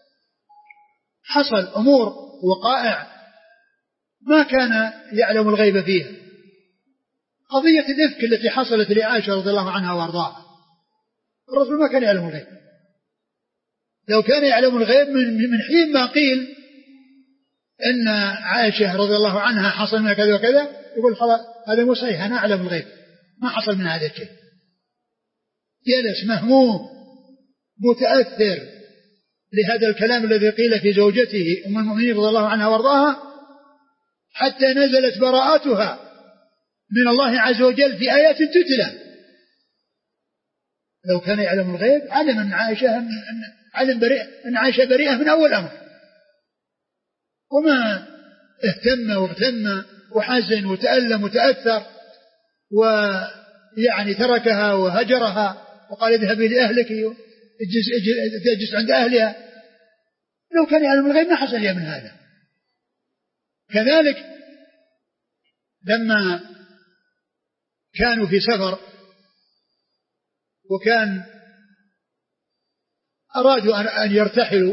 حصل أمور وقائع ما كان يعلم الغيب فيها. قضية الإفك التي حصلت لعائشة رضي الله عنها وارضاها، الرسول ما كان يعلم الغيب. لو كان يعلم الغيب من حين ما قيل إن عائشة رضي الله عنها حصل منها كذا وكذا، يقول خلاص هذا مو صحيح، أنا أعلم الغيب، ما حصل من هذا الشيء. جلس مهموم متأثر لهذا الكلام الذي قيل في زوجته أم المؤمنين رضي الله عنها وارضاها، حتى نزلت براءتها من الله عز وجل في آيات تتلى. لو كان يعلم الغيب علم أن عائشة أن علم بريئة أن عائشة بريئة من أول أمر، وما اهتم واغتم وحزن وتألم وتأثر، ويعني تركها وهجرها وقال اذهبي لأهلك تجلس عند أهلها. لو كان يعلم الغيب ما حصل من هذا. كذلك لما كانوا في سفر وكان أرادوا أن يرتحلوا،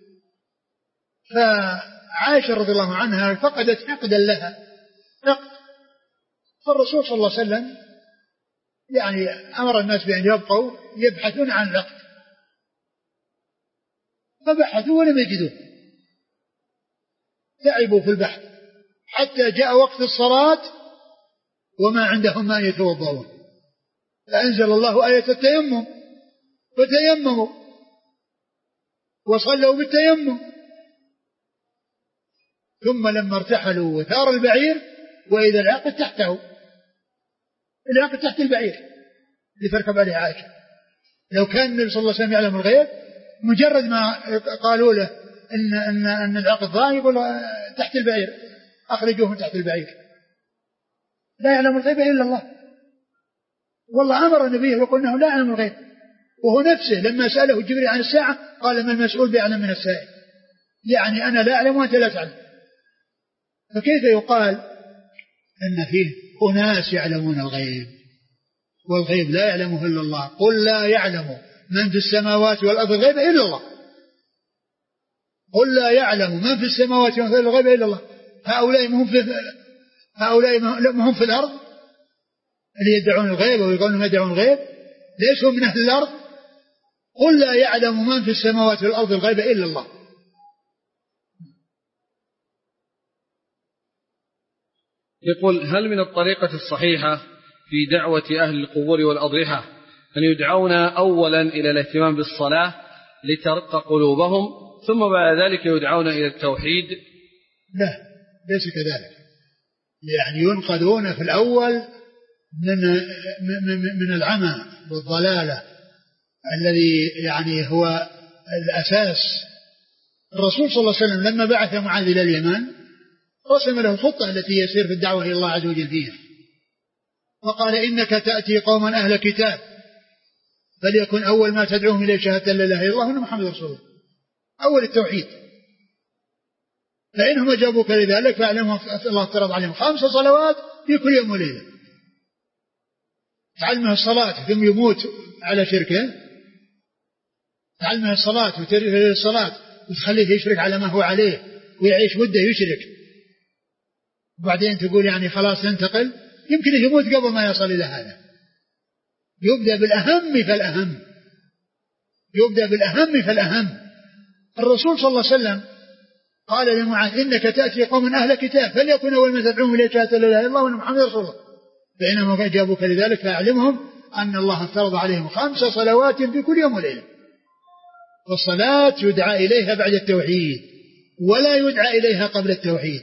فعائشة رضي الله عنها فقدت عقدا لها، عقد. فالرسول صلى الله عليه وسلم يعني أمر الناس بأن يبقوا يبحثون عن العقد، فبحثوا ولم يجدوه، تعبوا في البحث حتى جاء وقت الصلاة وما عندهم ما يتوضؤون، فأنزل الله آية التيمم فتيمموا وصلوا بالتيمم. ثم لما ارتحلوا وثار البعير وإذا العقد تحته، العقد تحت البعير لتركب عليه عائشة. لو كان النبي صلى الله عليه وسلم يعلم الغيب مجرد ما قالوا له إن, إن, إن العقد ضاع يقول تحت البعير، أخرجوه من تحت البعير. لا يعلم الغيب إلا الله. والله أمر النبي وقال إنه لا يعلم الغيب، وهو نفسه لما سأله جبريل عن الساعة قال ما المسؤول بأعلم من السائل، يعني أنا لا أعلم وأنت لا تعلم. فكيف يقال أن فيه أناس يعلمون الغيب والغيب لا يعلمه إلا الله؟ قل لا يعلم من في السماوات والأرض الغيب إلا الله. قل لا يعلم من في السماوات والأرض الغيب إلا الله. هؤلاء هم في هؤلاء هم في الأرض اللي يدعون الغيب ويقولون يدعون الغيب ليسوا من أهل الأرض. قل لا يعلم من في السماوات والأرض الغيب إلا الله. يقول: هل من الطريقة الصحيحة في دعوة أهل القبور والأضرحة أن يدعون أولا إلى الاهتمام بالصلاة لترق قلوبهم ثم بعد ذلك يدعون إلى التوحيد؟ لا، ليس كذلك. يعني ينقذون في الأول من من العمى والضلالة الذي يعني هو الأساس. الرسول صلى الله عليه وسلم لما بعث معاذ إلى اليمن رسم له الخطة التي يسير في الدعوة إلى الله عز وجل فيها، فقال: إنك تأتي قوما أهل كتاب فليكن أول ما تدعوهم إليه شهادة لا إله إلا الله وأن محمد رسول الله، أول التوحيد. فإنهم أجابوك لذلك فاعلموا الله افترض عليهم خمس صلوات في كل يوم وليلة. تعلمه الصلاة ثم يموت على شركه، تعلمه الصلاة وترفع الصلاة وتخليه يشرك على ما هو عليه ويعيش مدة يشرك، وبعدين تقول يعني خلاص ننتقل، يمكن يموت قبل ما يصل إلى هذا. يبدأ بالأهم فالأهم، يبدأ بالأهم فالأهم. الرسول صلى الله عليه وسلم قال لمعاذ: إنك تأتي قوم أهل كتاب فليكن أول ما تدعوهم إليه شهادة لا إله إلا الله وأن محمد رسول الله، فإنهم أجابوك لذلك فأعلمهم أن الله افترض عليهم خمس صلوات في كل يوم وليلة. والصلاة يدعى إليها بعد التوحيد ولا يدعى إليها قبل التوحيد،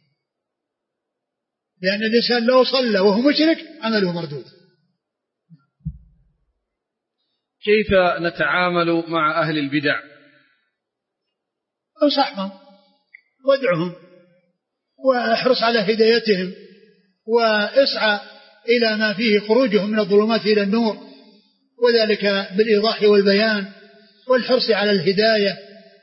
لأن الإنسان لو صلى وهو مشرك عمله مردود. كيف نتعامل مع أهل البدع؟ انصحهم وادعهم واحرص على هدايتهم واسعى إلى ما فيه خروجهم من الظلمات إلى النور، وذلك بالإيضاح والبيان والحرص على الهداية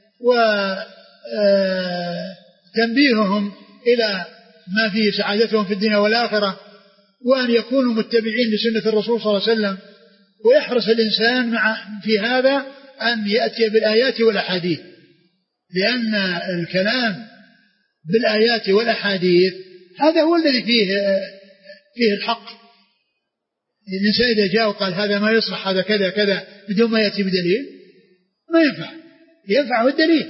وتنبيههم إلى ما فيه سعادتهم في الدنيا والآخرة، وأن يكونوا متبعين لسنة الرسول صلى الله عليه وسلم. ويحرص الإنسان مع في هذا أن يأتي بالآيات والأحاديث، لأن الكلام بالآيات والأحاديث هذا هو الذي فيه فيه الحق. الإنسان إذا جاء وقال هذا ما يصلح هذا كذا كذا بدون ما يأتي بدليل ما ينفع، ينفعه الدليل.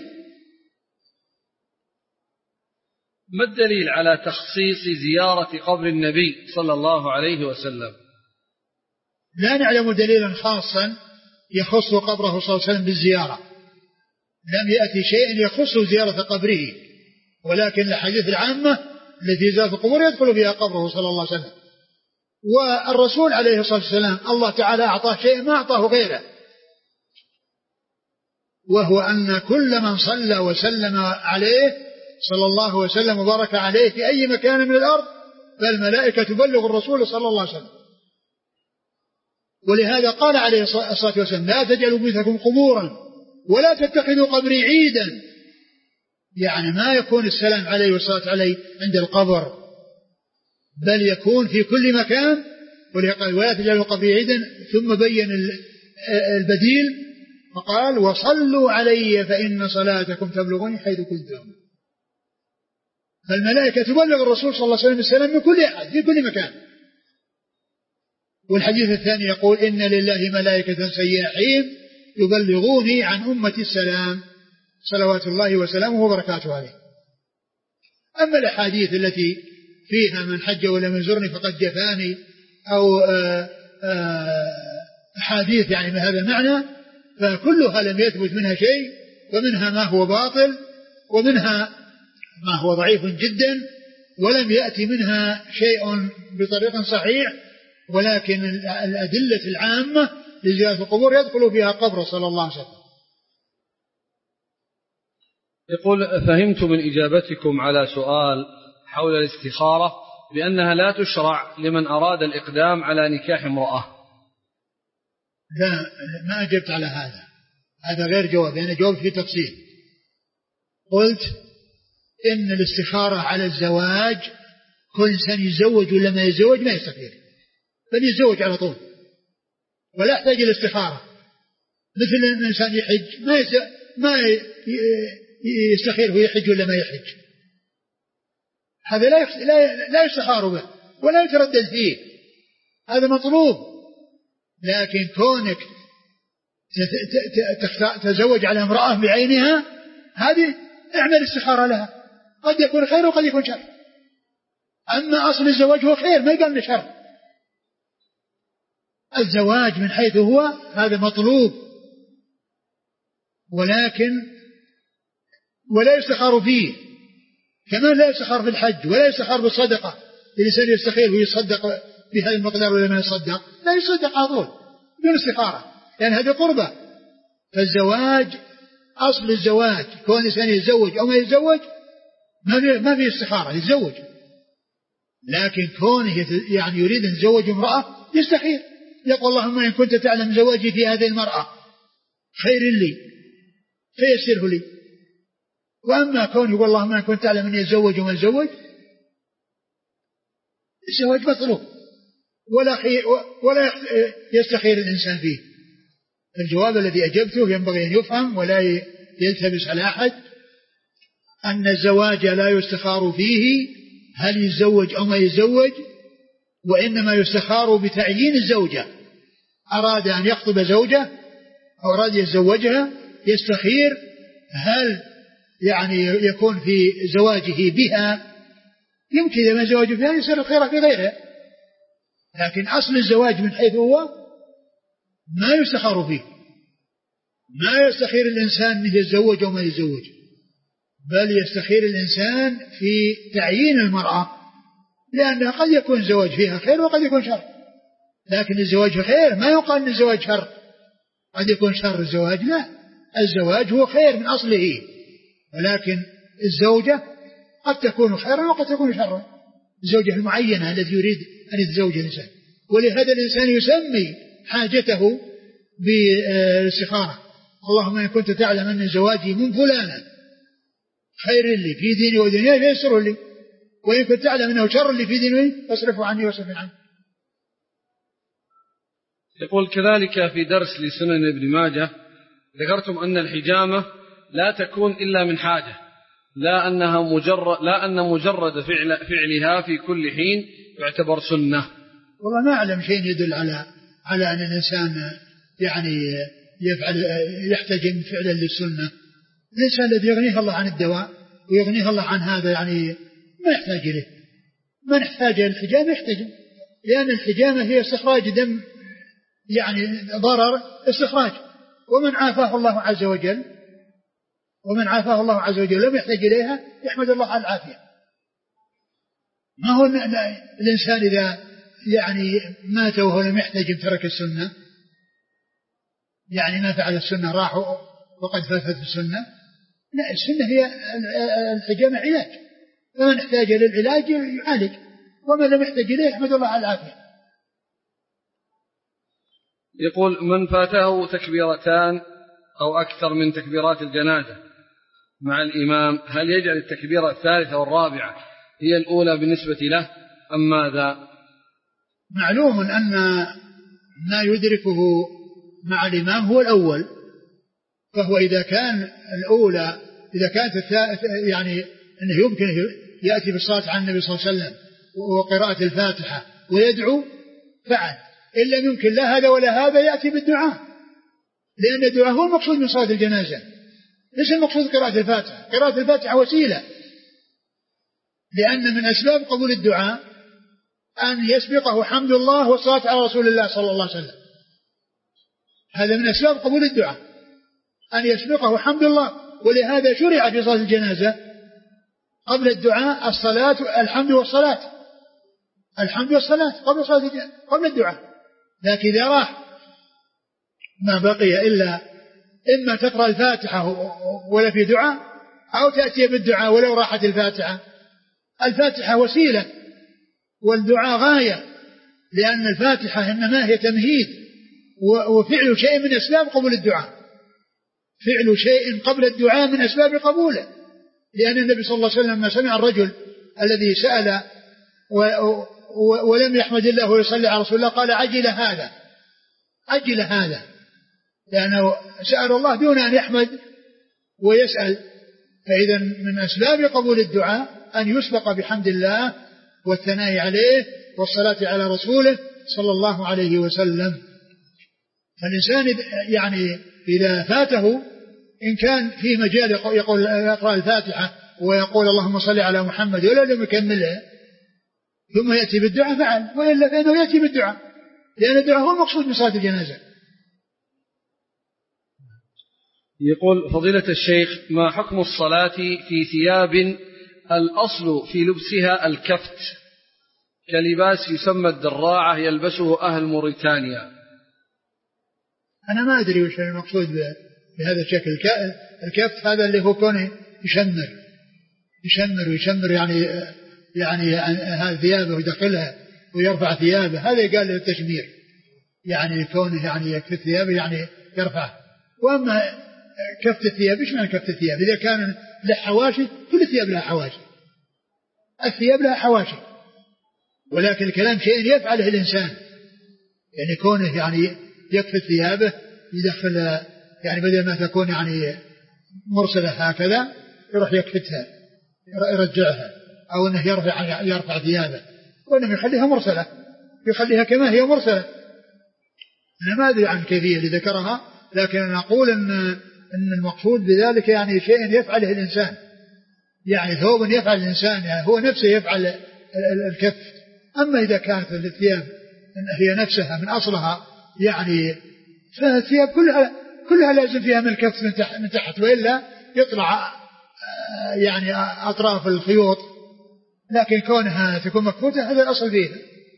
ما الدليل على تخصيص زيارة قبر النبي صلى الله عليه وسلم؟ لا نعلم دليلا خاصا يخص قبره صلى الله عليه وسلم بالزيارة، لم يأتي شيء يخص زيارة قبره، ولكن الحديث العامة التي زارت القبور يدخل فيها قبره صلى الله عليه وسلم. والرسول عليه الصلاة والسلام الله تعالى أعطاه شيء ما أعطاه غيره، وهو أن كل من صلى وسلم عليه صلى الله وسلم وبارك عليه في أي مكان من الأرض فالملائكة تبلغ الرسول صلى الله عليه وسلم. ولهذا قال عليه الصلاة والسلام: لا تجعلوا بيوتكم قبورا ولا تتخذوا قبري عيدا، يعني ما يكون السلام عليه والصلاة عليه عند القبر، بل يكون في كل مكان. ولا تجعلوا قبري عيدا، ثم بين البديل فقال: وصلوا علي فإن صلاتكم تبلغني حيث كنتم. فالملائكة تبلغ الرسول صلى الله عليه وسلم السلام من كل أحد في كل مكان. والحديث الثاني يقول: إن لله ملائكة سياحين يبلغوني عن أمة السلام صلوات الله وسلامه وبركاته عليه. أما الأحاديث التي فيها من حج ولم يزرني فقد جفاني أو أحاديث يعني من هذا المعنى فكلها لم يثبت منها شيء، ومنها ما هو باطل ومنها ما هو ضعيف جدا، ولم يأتي منها شيء بطريق صحيح. ولكن الأدلة العامة لزيارة القبور يدخل فيها قبر صلى الله عليه وسلم. يقول: فهمت من إجابتكم على سؤال حول الاستخارة بأنها لا تشرع لمن أراد الإقدام على نكاح امرأة. لا، ما أجبت على هذا، هذا غير جواب، أنا جواب في تفصيل. قلت إن الاستخارة على الزواج كل إنسان يتزوج ولا ما يتزوج ما يستخير، بل يتزوج على طول ولا يحتاج الاستخارة. مثل أن الإنسان يحج ما ما يستخير هو يحج ولا ما يحج، هذا لا لا يستخار به ولا يتردد فيه، هذا مطلوب. لكن كونك تتزوج على امرأة بعينها هذه اعمل استخارة لها، قد يكون خير وقد يكون شر. أما أصل الزواج هو خير، ما يقال شر. الزواج من حيث هو هذا مطلوب، ولكن ولا يستخار فيه، كما لا يستخار في الحج ولا يستخار بالصدقة. الإنسان يستخير ويصدق بهذا المقدار ولا ما يصدق، لا يصدق على طول بدون استخارة، لأن هذه قربة. فالزواج أصل الزواج كون الإنسان يتزوج أو ما يتزوج ما في استخارة، يتزوج. لكن كونه يعني يريد أن يتزوج امرأة يستخير، يقول اللهم إن كنت تعلم زواجي في هذه المرأة خير لي فيسره لي. وأما كون يقول اللهم إن كنت تعلم أن يتزوج وما يتزوج، الزواج مطلوب ولا, ولا يستخير الإنسان فيه. الجواب الذي أجبته ينبغي أن يفهم ولا يلتبس على أحد، أن الزواج لا يستخار فيه هل يتزوج أو ما يتزوج، وإنما يستخار بتعيين الزوجة. أراد أن يخطب زوجة أو أراد يتزوجها يستخير هل يعني يكون في زواجه بها، يمكن إذا ما زواجه بها يصير الخير في غيرها. لكن أصل الزواج من حيث هو ما يستخار فيه، ما يستخير الإنسان من يتزوج أو ما يتزوج، بل يستخير الإنسان في تعيين المرأة، لأنها قد يكون الزواج فيها خير وقد يكون شر. لكن الزواج خير، ما يقال أن الزواج شر، قد يكون شر الزواج، لا، الزواج هو خير من أصله، ولكن الزوجة قد تكون خيرا وقد تكون شرا، الزوجة المعينة التي يريد أن يتزوج الإنسان. ولهذا الإنسان يسمي حاجته بالاستخارة، اللهم إن كنت تعلم أن زواجي من فلانة خير لي في ديني ودنياي فيسره لي، وإن كنت تعلم أنه شر لي في ديني فاصرفه عني واصرف عني. يقول كذلك في درس لسنن ابن ماجه ذكرتم أن الحجامة لا تكون إلا من حاجة، لا أنها مجرد لا أن مجرد فعل فعلها في كل حين يعتبر سنة. والله ما أعلم شيء يدل على على أن الإنسان يعني يفعل يحتجم فعلا للسنة. الإنسان الذي يغنيه الله عن الدواء ويغنيه الله عن هذا يعني ما يحتاج إليه. من احتاج إلى الحجامة يحتجم، لأن الحجامة هي استخراج دم، يعني ضرر استخراج. ومن عافاه الله عز وجل ومن عافاه الله عز وجل لم يحتاج إليها يحمد الله على العافية. ما هو الإنسان إذا يعني مات وهو لم يحتجم ترك السنة، يعني ما فعل السنة راح وقد فاتت السنة. لا، السنة هي الحجامة علاج، فمن احتاج للعلاج يعالج، ومن لم يحتاج إليه يحمد الله على العافية. يقول من فاته تكبيرتان أو أكثر من تكبيرات الجنازة مع الإمام، هل يجعل التكبيرة الثالثة والرابعة هي الأولى بالنسبة له أم ماذا؟ معلوم أن ما يدركه مع الإمام هو الأول، فهو إذا كان الأولى إذا كانت يعني أنه يمكن يأتي بالصلاة على النبي صلى الله عليه وسلم وقراءة الفاتحة ويدعو فعل، إلا يمكن لا هذا ولا هذا يأتي بالدعاء، لأن الدعاء هو المقصود من صلاة الجنازة، ليس المقصود قراءة الفاتحة. قراءة الفاتحة وسيلة، لأن من أسباب قبول الدعاء أن يسبقه حمد الله والصلاة على رسول الله صلى الله عليه وسلم. هذا من أسباب قبول الدعاء أن يسبقه حمد الله، ولهذا شرع في صلاة الجنازة قبل الدعاء الصلاة الحمد والصلاة الحمد والصلاة قبل صلاة قبل الدعاء. لكن إذا راح ما بقي إلا إما تقرأ الفاتحة ولا في دعاء، أو تأتي بالدعاء ولو راحت الفاتحة. الفاتحة وسيلة والدعاء غاية، لأن الفاتحة إنما هي تمهيد وفعل شيء من أسباب قبول الدعاء، فعل شيء قبل الدعاء من أسباب قبوله. لأن النبي صلى الله عليه وسلم لما سمع الرجل الذي سأل ولم يحمد الله ويصلي على رسول الله قال عجل هذا عجل هذا، لأنه سأل الله دون أن يحمد ويسأل. فإذا من أسباب قبول الدعاء أن يسبق بحمد الله والثناء عليه والصلاة على رسوله صلى الله عليه وسلم. فالإنسان يعني إذا فاته إن كان في مجال يقول يقرأ الفاتحة ويقول اللهم صل على محمد ولا لم يكملها ثم يأتي بالدعاء فعل، وإلا فإنه يأتي بالدعاء، لأن الدعاء هو المقصود من صلاة الجنازة. يقول فضيلة الشيخ: ما حكم الصلاة في ثياب الأصل في لبسها الكفت كلباس يسمى الدراعة يلبسه أهل موريتانيا؟ أنا ما أدري وش المقصود بهذا الشكل. الكفت هذا اللي هو كونه يشمر يشمر ويشمر يعني يعني هذه ثيابه ويدخلها ويرفع ثيابه، هذا قال له التشمير، يعني كونه يعني يكفت ثيابه يعني يرفع. وأما كفت الثياب، إيش معنى كفت الثياب؟ إذا كان له حواشي، كل الثياب لها حواشي، الثياب لها حواشي، ولكن الكلام شيء يفعله الإنسان، يعني كونه يعني يكفت ثيابه يدخل، يعني بدل ما تكون يعني مرسلة هكذا يروح يكفتها يرجعها، أو أنه يرفع يرفع ثيابه، وأنه يخليها مرسلة، يخليها كما هي مرسلة. أنا ما أدري عن الكيفية اللي ذكرها، لكن أنا أقول أن أن المقصود بذلك يعني شيء يفعله الإنسان، يعني ثوب يفعل الإنسان، يعني هو نفسه يفعل الكف. أما إذا كانت الثياب هي نفسها من أصلها يعني، فالثياب كلها كلها لازم فيها من الكف من تحت, من تحت وإلا يطلع يعني أطراف الخيوط، لكن كونها تكون مكفوتة هذا الأصل فيها.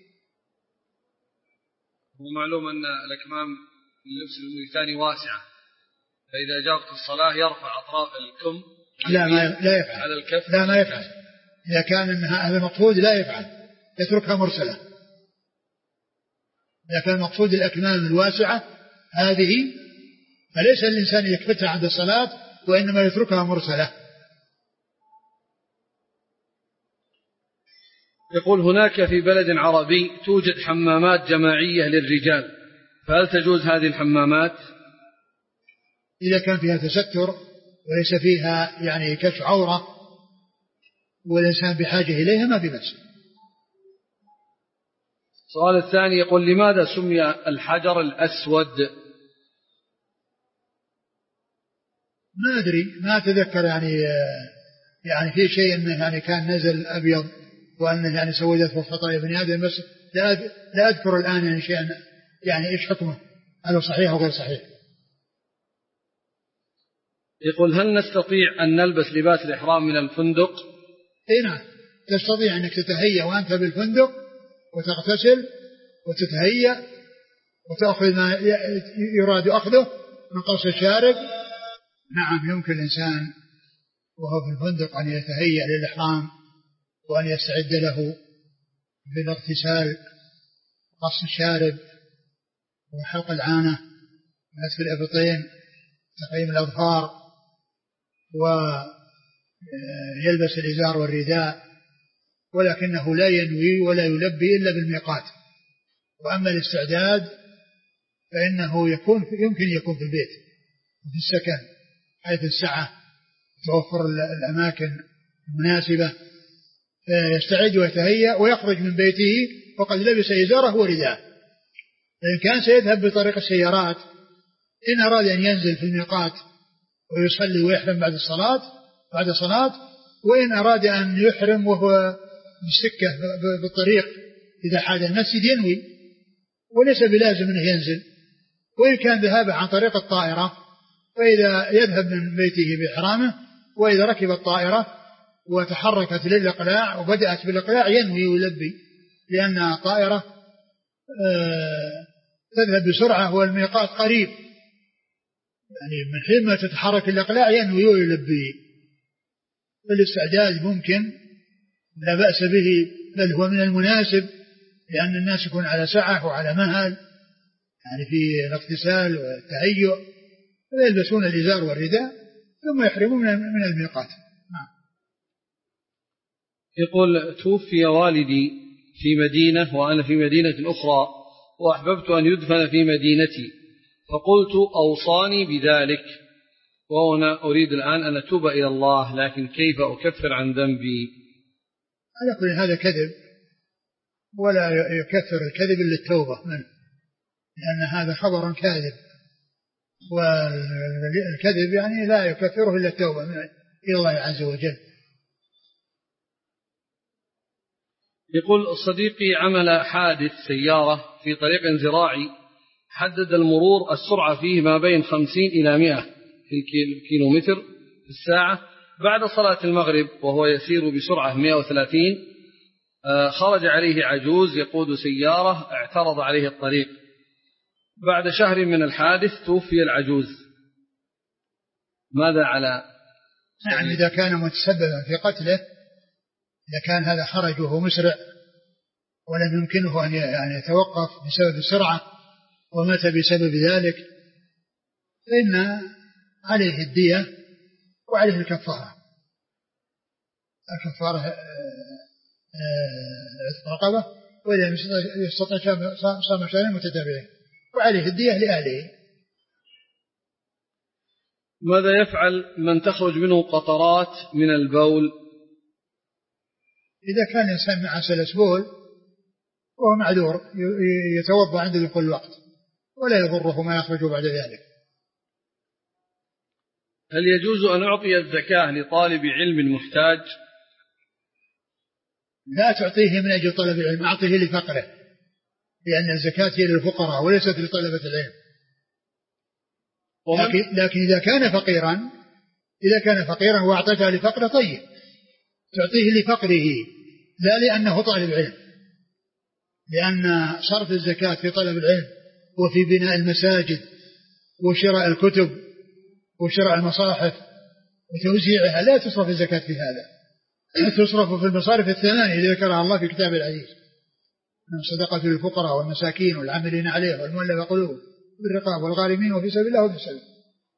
ومعلوم أن الأكمام اللبس الموريتاني واسعة، فإذا جاءت الصلاة يرفع أطراف الكم لا ما لا يفعل على الكف. لا ما يفعل، إذا كان هذا المقصود لا يفعل، يتركها مرسلة. إذا كان المقصود الأكمام الواسعة هذه فليس الإنسان يكفتها عند الصلاة، وإنما يتركها مرسلة. يقول هناك في بلد عربي توجد حمامات جماعية للرجال، فهل تجوز هذه الحمامات؟ إذا كان فيها تستر وليس فيها يعني كشف عورة والإنسان بحاجة إليها ما في بأس. السؤال الثاني يقول لماذا سمي الحجر الأسود؟ ما أدري، ما أتذكر يعني يعني في شيء أنه يعني كان نزل أبيض وأنه يعني سودته خطايا بني آدم، بس لا لا أذكر الآن يعني شيئا يعني إيش حكمه، هل هو صحيح أو غير صحيح. يقول هل نستطيع أن نلبس لباس الإحرام من الفندق؟ إيه نعم، تستطيع أنك تتهيأ وأنت بالفندق وتغتسل وتتهيأ وتأخذ ما يراد أخذه من قص الشارب. نعم يمكن الإنسان وهو في الفندق أن يتهيأ للإحرام وأن يستعد له بالاغتسال قص الشارب وحلق العانة ونتف الإبطين تقييم الأظفار ويلبس الإزار والرداء، ولكنه لا ينوي ولا يلبي إلا بالميقات. وأما الاستعداد فإنه يكون يمكن يكون في البيت وفي السكن حيث السعة توفر الأماكن المناسبة، فيستعد ويتهيأ ويخرج من بيته وقد لبس إزاره ورداء. فإن كان سيذهب بطريق السيارات إن أراد أن ينزل في الميقات ويصلي ويحرم بعد الصلاة بعد الصلاة، وإن أراد أن يحرم وهو بالسكة بالطريق إذا حاد المسجد ينوي، وليس بلازم أنه ينزل. وإن كان ذهابه عن طريق الطائرة فإذا يذهب من بيته بإحرامه، وإذا ركب الطائرة وتحركت للإقلاع وبدأت بالإقلاع ينوي ويلبي، لأن الطائرة آه تذهب بسرعة والميقات قريب، يعني من حين ما تتحرك الإقلاع ينوي ويلبي. فالاستعداد ممكن لا بأس به، بل هو من المناسب، لأن الناس يكون على سعة وعلى مهل يعني في الاغتسال والتهيؤ، فيلبسون الإزار والرداء ثم يحرمون من الميقات. يقول توفي والدي في مدينة وأنا في مدينة أخرى وأحببت أن يدفن في مدينتي، فقلت أوصاني بذلك، وأنا أريد الآن أن أتوب إلى الله، لكن كيف أكفر عن ذنبي؟ على كل هذا كذب، ولا يكثر الكذب إلا التوبة منه، لأن هذا خبر كاذب، والكذب يعني لا يكثره إلا التوبة إلى الله عز وجل. يقول صديقي عمل حادث سيارة في طريق زراعي حدد المرور السرعة فيه ما بين خمسين إلى مئة في الكيلومتر في الساعة. بعد صلاة المغرب وهو يسير بسرعة مئة وثلاثين خرج عليه عجوز يقود سيارة اعترض عليه الطريق. بعد شهر من الحادث توفي العجوز، ماذا على؟ نعم، إذا كان متسببا في قتله، إذا كان هذا خرج وهو مسرع ولم يمكنه أن يتوقف بسبب السرعة ومات بسبب ذلك، فإن عليه الدية وعليه الكفارة. الكفارة عتق رقبة، وإذا يستطيع صام شهرين متتابعين، وعليه الدية لأهله. ماذا يفعل من تخرج منه قطرات من البول؟ إذا كان الإنسان مع سلس بول وهو معذور يتوضأ عند دخول الوقت ولا يضره ما يخرج بعد ذلك. هل يجوز أن أعطي الزكاة لطالب علم محتاج؟ لا تعطيه من أجل طلب العلم، أعطيه لفقره، لأن الزكاة هي للفقراء وليست لطلبة العلم. لكن, لكن إذا كان فقيرا إذا كان فقيرا وأعطيته لفقره طيب، تعطيه لفقره لا لأنه طالب علم، لأن صرف الزكاة في طلب العلم وفي بناء المساجد وشراء الكتب وشراء المصاحف وتوزيعها لا تصرف الزكاة في هذا، تصرف في المصارف الثمانية التي ذكرها الله في كتاب العزيز، من صدقة للفقراء والمساكين والعاملين عليه والمؤلفة قلوبهم بالرقاب والغارمين وفي سبيل الله وفي سبيل.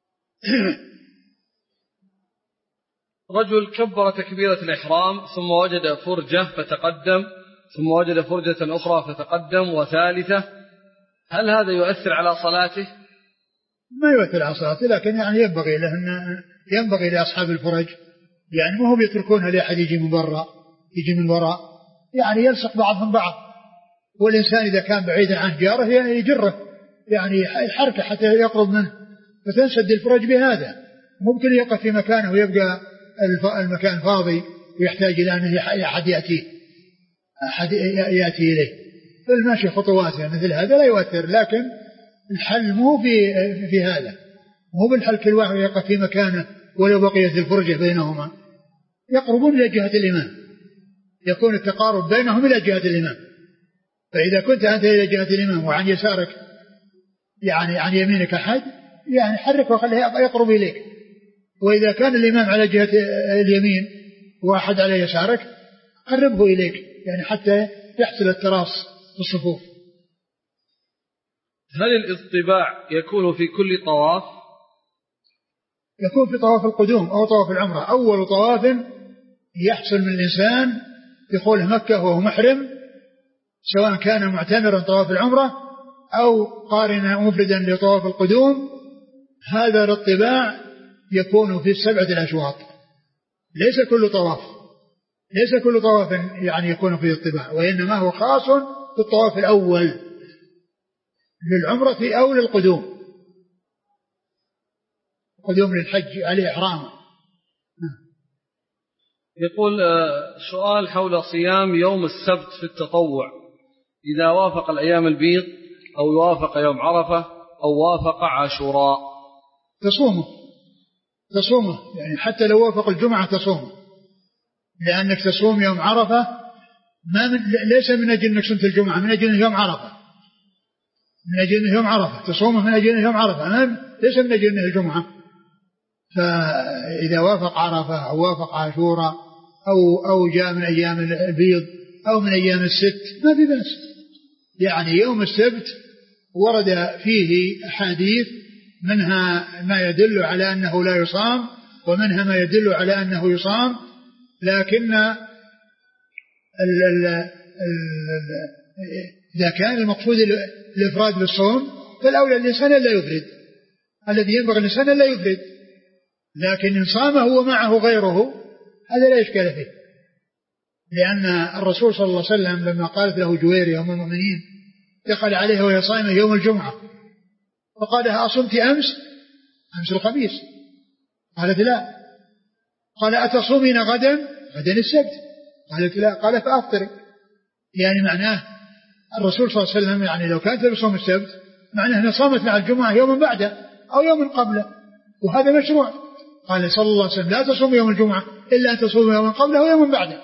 رجل كبر تكبيرة الإحرام ثم وجد فرجة فتقدم، ثم وجد فرجة أخرى فتقدم وثالثة، هل هذا يؤثر على صلاته؟ ما يؤثر على صلاته، لكن يعني ينبغي له أن ينبغي لأصحاب الفرج يعني ما هم يتركونها لأحد يجي من برا يجي من وراء، يعني يلصق بعضهم بعض، والإنسان إذا كان بعيدا عن جاره يعني يجره يعني يحركه حتى يقرب منه، فتنسد الفرج بهذا. ممكن يقف في مكانه ويبقى المكان فاضي ويحتاج إلى أن أحد يأتيه أحد يأتي إليه، فالماشي خطوات يعني مثل هذا لا يؤثر. لكن الحل مو في في هذا، مو بالحل كل واحد يقف في مكانه ولو بقيت الفرجة بينهما، يقربون إلى جهة الإمام، يكون التقارب بينهم إلى جهة الإمام. فإذا كنت أنت إلى جهة الإمام وعن يسارك يعني عن يمينك أحد يعني حرك وخليه يقرب إليك، وإذا كان الإمام على جهة اليمين وأحد على يسارك قربه إليك يعني حتى يحصل التراص في الصفوف. هل الاطباع يكون في كل طواف؟ يكون في طواف القدوم أو طواف العمرة. أول طواف يحصل من الإنسان دخول مكة وهو محرم، سواء كان معتمرا طواف العمرة أو قارنا مفردا لطواف القدوم، هذا الاطباع يكون في السبعة الأشواط، ليس كل طواف ليس كل طواف يعني يكون فيه اطباع، وإنما هو خاص في الطواف الأول للعمرة أو للقدوم، قدوم للحج عليه إحرام. يقول سؤال حول صيام يوم السبت في التطوع، إذا وافق الأيام البيض أو يوافق يوم عرفة أو وافق عاشوراء. تصومه تصومه يعني حتى لو وافق الجمعة تصومه، لأنك تصوم يوم عرفة ما من ليس من أجل أنك صمت الجمعة، من أجل يوم عرفة، من أجل يوم عرفة تصومه من أجل يوم عرفة، ليس من أجل الجمعة. فإذا وافق عرفة أو وافق عاشوراء أو أو جاء من أيام البيض أو من أيام الست ما في بأس. يعني يوم السبت ورد فيه أحاديث منها ما يدل على أنه لا يصام ومنها ما يدل على أنه يصام، لكن ال ال ال إذا كان المقصود الإفراد بالصوم فالأولى الإنسان لا يفرد، الذي ينبغي الإنسان لا يفرد، لكن إن صامه ومعه غيره هذا لا إشكال فيه. لأن الرسول صلى الله عليه وسلم لما قالت له جويرية أم المؤمنين دخل عليها وهي صائمة يوم الجمعة فقال لها أصمت أمس؟ أمس الخميس. قالت لا. قال أتصومين غدا؟ غدا السبت. قالت لا. قال فأفطري. يعني معناه الرسول صلى الله عليه وسلم يعني لو كانت بصوم السبت معناه أنها صامت مع الجمعة يوما بعده أو يوما قبله، وهذا مشروع. قال صلى الله عليه وسلم لا تصوم يوم الجمعة إلا أن تصوم يوما قبله ويوما بعده.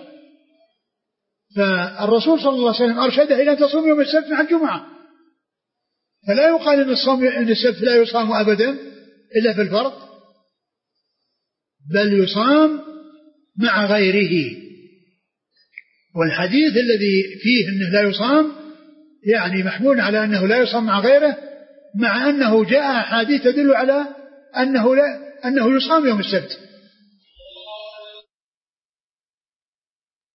فالرسول صلى الله عليه وسلم أرشده إلى أن تصوم يوم السبت مع الجمعة. فلا يقال أن الصوم أن السبت لا يصام أبدا إلا في الفرض، بل يصام مع غيره. والحديث الذي فيه أنه لا يصام يعني محمول على أنه لا يصام مع غيره، مع أنه جاء حديث تدل على أنه لا أنه يصام يوم السبت.